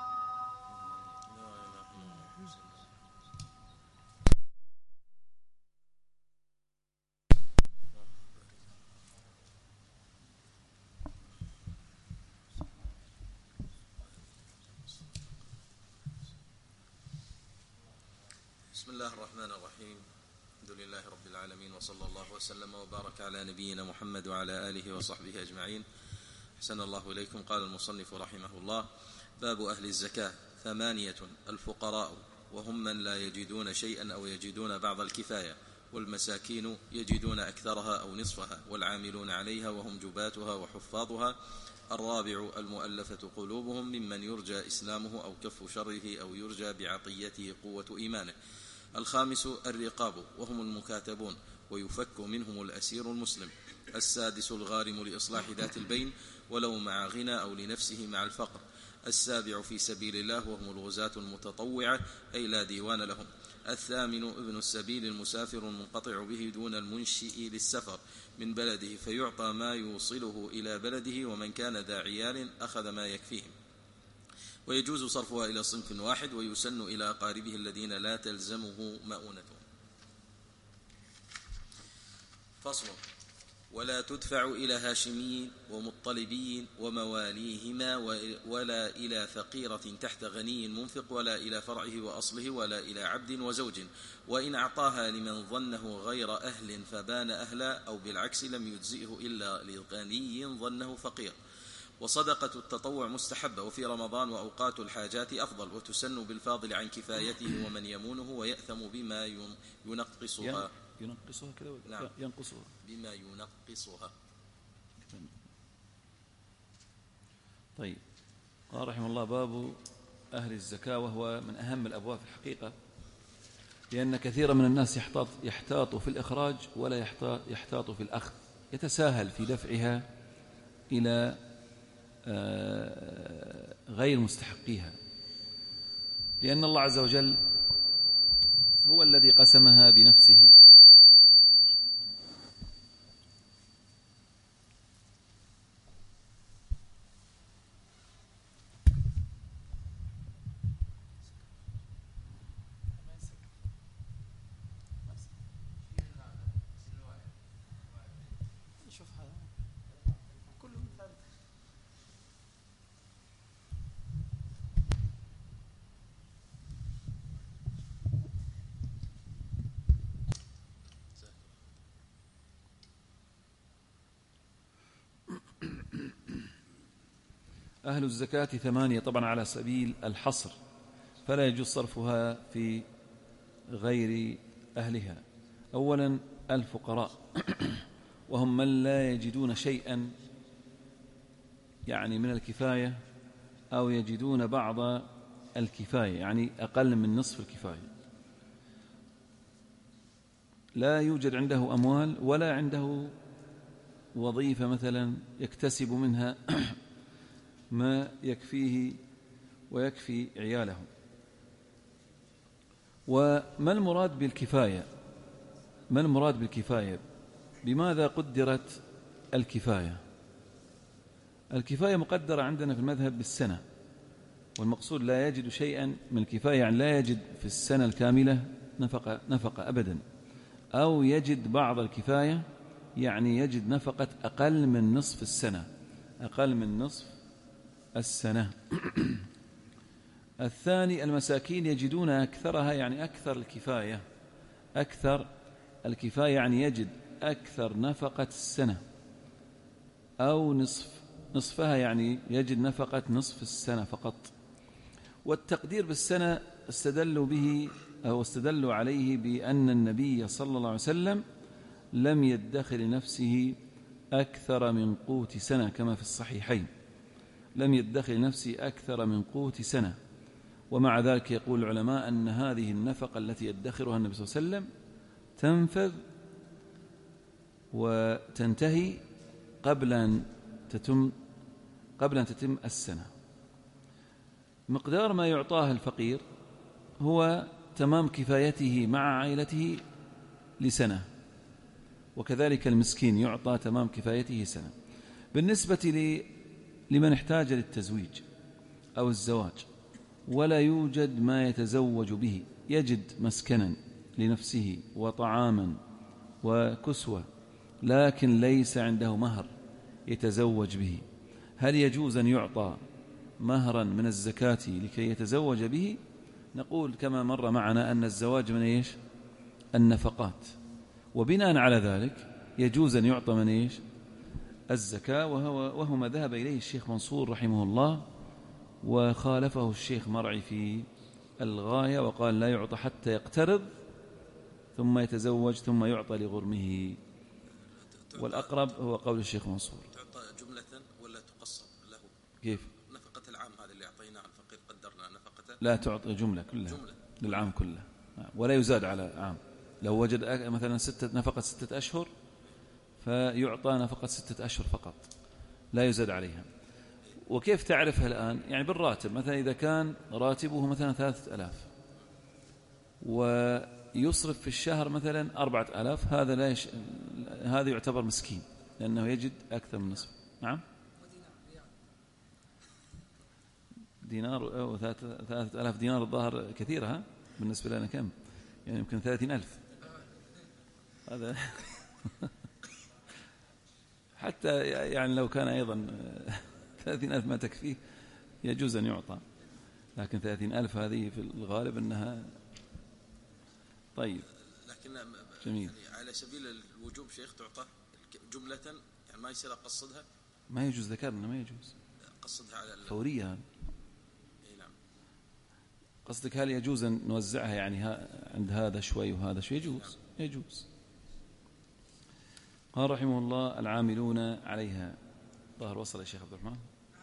بسم الله الرحمن الرحيم. الحمد لله رب العالمين، وصلى الله وسلم وبارك على نبينا محمد وعلى آله وصحبه أجمعين. أحسن الله إليكم. قال المصنف رحمه الله: باب أهل الزكاة. 8 الفقراء، وهم من لا يجدون شيئا أو يجدون بعض الكفاية، والمساكين يجدون أكثرها أو نصفها، والعاملون عليها وهم جباتها وحفاظها. 4 المؤلفة قلوبهم، ممن يرجى إسلامه أو كف شره أو يرجى بعطيته قوة إيمانه. 5 الرقاب، وهم المكاتبون ويفك منهم الأسير المسلم. 6 الغارم لإصلاح ذات البين، ولو مع غنى أو لنفسه مع الفقر. 7 في سبيل الله، وهم الغزاة المتطوعة أي لا ديوان لهم. 8 ابن السبيل، المسافر المنقطع به دون المنشئ للسفر من بلده، فيعطى ما يوصله إلى بلده، ومن كان ذا عيال أخذ ما يكفيهم. ويجوز صرفها إلى صنف واحد، ويسن إلى أقاربه الذين لا تلزمه مؤونتهم. فصل: ولا تدفع إلى هاشمي ومطلبي ومواليهما، ولا إلى فقيرة تحت غني منفق، ولا إلى فرعه وأصله، ولا إلى عبد وزوج، وإن أعطاها لمن ظنه غير أهل فبان أهلا، أو بالعكس لم يجزئه إلا لغني ظنه فقير. وصدقة التطوع مستحبة، وفي رمضان وأوقات الحاجات أفضل، وتسن بالفاضل عن كفايته ومن يمونه، ويأثم بما ينقصها. ينقصها كذا ولا نعم. ينقصها؟ بما ينقصها. طيب. قال رحمه الله: باب أهل الزكاة، وهو من أهم الأبواب في الحقيقة، لأن كثيرا من الناس يحتاط في الإخراج ولا يحتاط في الأخذ، يتساهل في دفعها إلى غير مستحقيها، لأن الله عز وجل هو الذي قسمها بنفسه. أهل الزكاة 8 طبعا على سبيل الحصر، فلا يجوز صرفها في غير أهلها. أولا الفقراء وهم من لا يجدون شيئا يعني من الكفاية، أو يجدون بعض الكفاية يعني أقل من نصف الكفاية، لا يوجد عنده أموال ولا عنده وظيفة مثلا يكتسب منها ما يكفيه ويكفي عياله. وما المراد بالكفاية؟ ما المراد بالكفاية؟ بماذا قدرت الكفاية؟ الكفاية مقدرة عندنا في المذهب بالسنة، والمقصود لا يجد شيئا من الكفاية يعني لا يجد في السنة الكاملة نفقة أبدا، أو يجد بعض الكفاية يعني يجد نفقة أقل من نصف السنة، أقل من نصف السنة. الثاني المساكين يجدون أكثرها يعني أكثر الكفاية، أكثر الكفاية يعني يجد أكثر نفقة السنة، أو نصفها يعني يجد نفقة نصف السنة فقط. والتقدير بالسنة استدلوا به أو استدلوا عليه بأن النبي صلى الله عليه وسلم لم يدخر لنفسه أكثر من قوت سنة كما في الصحيحين، لم يدخر لنفسه أكثر من قوت سنة. ومع ذلك يقول العلماء أن هذه النفقة التي يدخرها النبي صلى الله عليه وسلم تنفذ وتنتهي قبل أن تتم السنة. مقدار ما يعطاه الفقير هو تمام كفايته مع عائلته لسنة، وكذلك المسكين يعطى تمام كفايته سنة. بالنسبة لمن احتاج للتزويج أو الزواج ولا يوجد ما يتزوج به، يجد مسكنا لنفسه وطعاما وكسوة لكن ليس عنده مهر يتزوج به، هل يجوز أن يعطى مهرا من الزكاة لكي يتزوج به؟ نقول كما مر معنا أن الزواج من إيش؟ النفقات، وبناء على ذلك يجوز أن يعطى من إيش؟ الزكاة، وهو ما ذهب إليه الشيخ منصور رحمه الله، وخالفه الشيخ مرعي في الغاية وقال لا يعطى حتى يقترض ثم يتزوج ثم يعطى لغرمه، والأقرب هو قول الشيخ منصور. تعطى جملة ولا تقسم له؟ كيف؟ نفقة العام هذا اللي أعطيناه الفقير قدرنا نفقته، لا تعطى جملة كلها، جملة للعام كله، ولا يزاد على عام. لو وجد مثلا نفقة 6 أشهر فيعطى نفقة 6 أشهر فقط لا يزاد عليها. وكيف تعرفها الآن؟ يعني بالراتب، مثلا إذا كان راتبه مثلا 3000 ويصرف في الشهر مثلا 4000، هذا يعتبر مسكين لأنه يجد أكثر من نصف. نعم، دينار أو 3000 دينار الظاهر كثيرة بالنسبة لنا، كم يعني؟ يمكن 30,000 هذا حتى يعني لو كان أيضا 30,000 ما تكفيه يجوز أن يعطى، لكن 30,000 هذه في الغالب أنها طيب. لكن جميل. يعني على سبيل الوجوب شيخ تعطى جملة، يعني ما يصير أقصدها، ما يجوز، ذكرنا ما يجوز أقصدها على فورية. نعم. قصدك هل يجوز أن نوزعها يعني عند هذا شوي وهذا شوي؟ يجوز، يجوز. قال رحمه الله العاملون عليها. ظهر وصل يا شيخ عبد الرحمن؟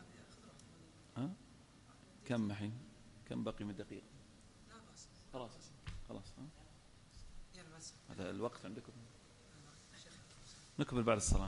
كم الحين؟ كم بقي من دقيقة؟ خلاص هذا الوقت عندكم، نكمل بعد الصلاة.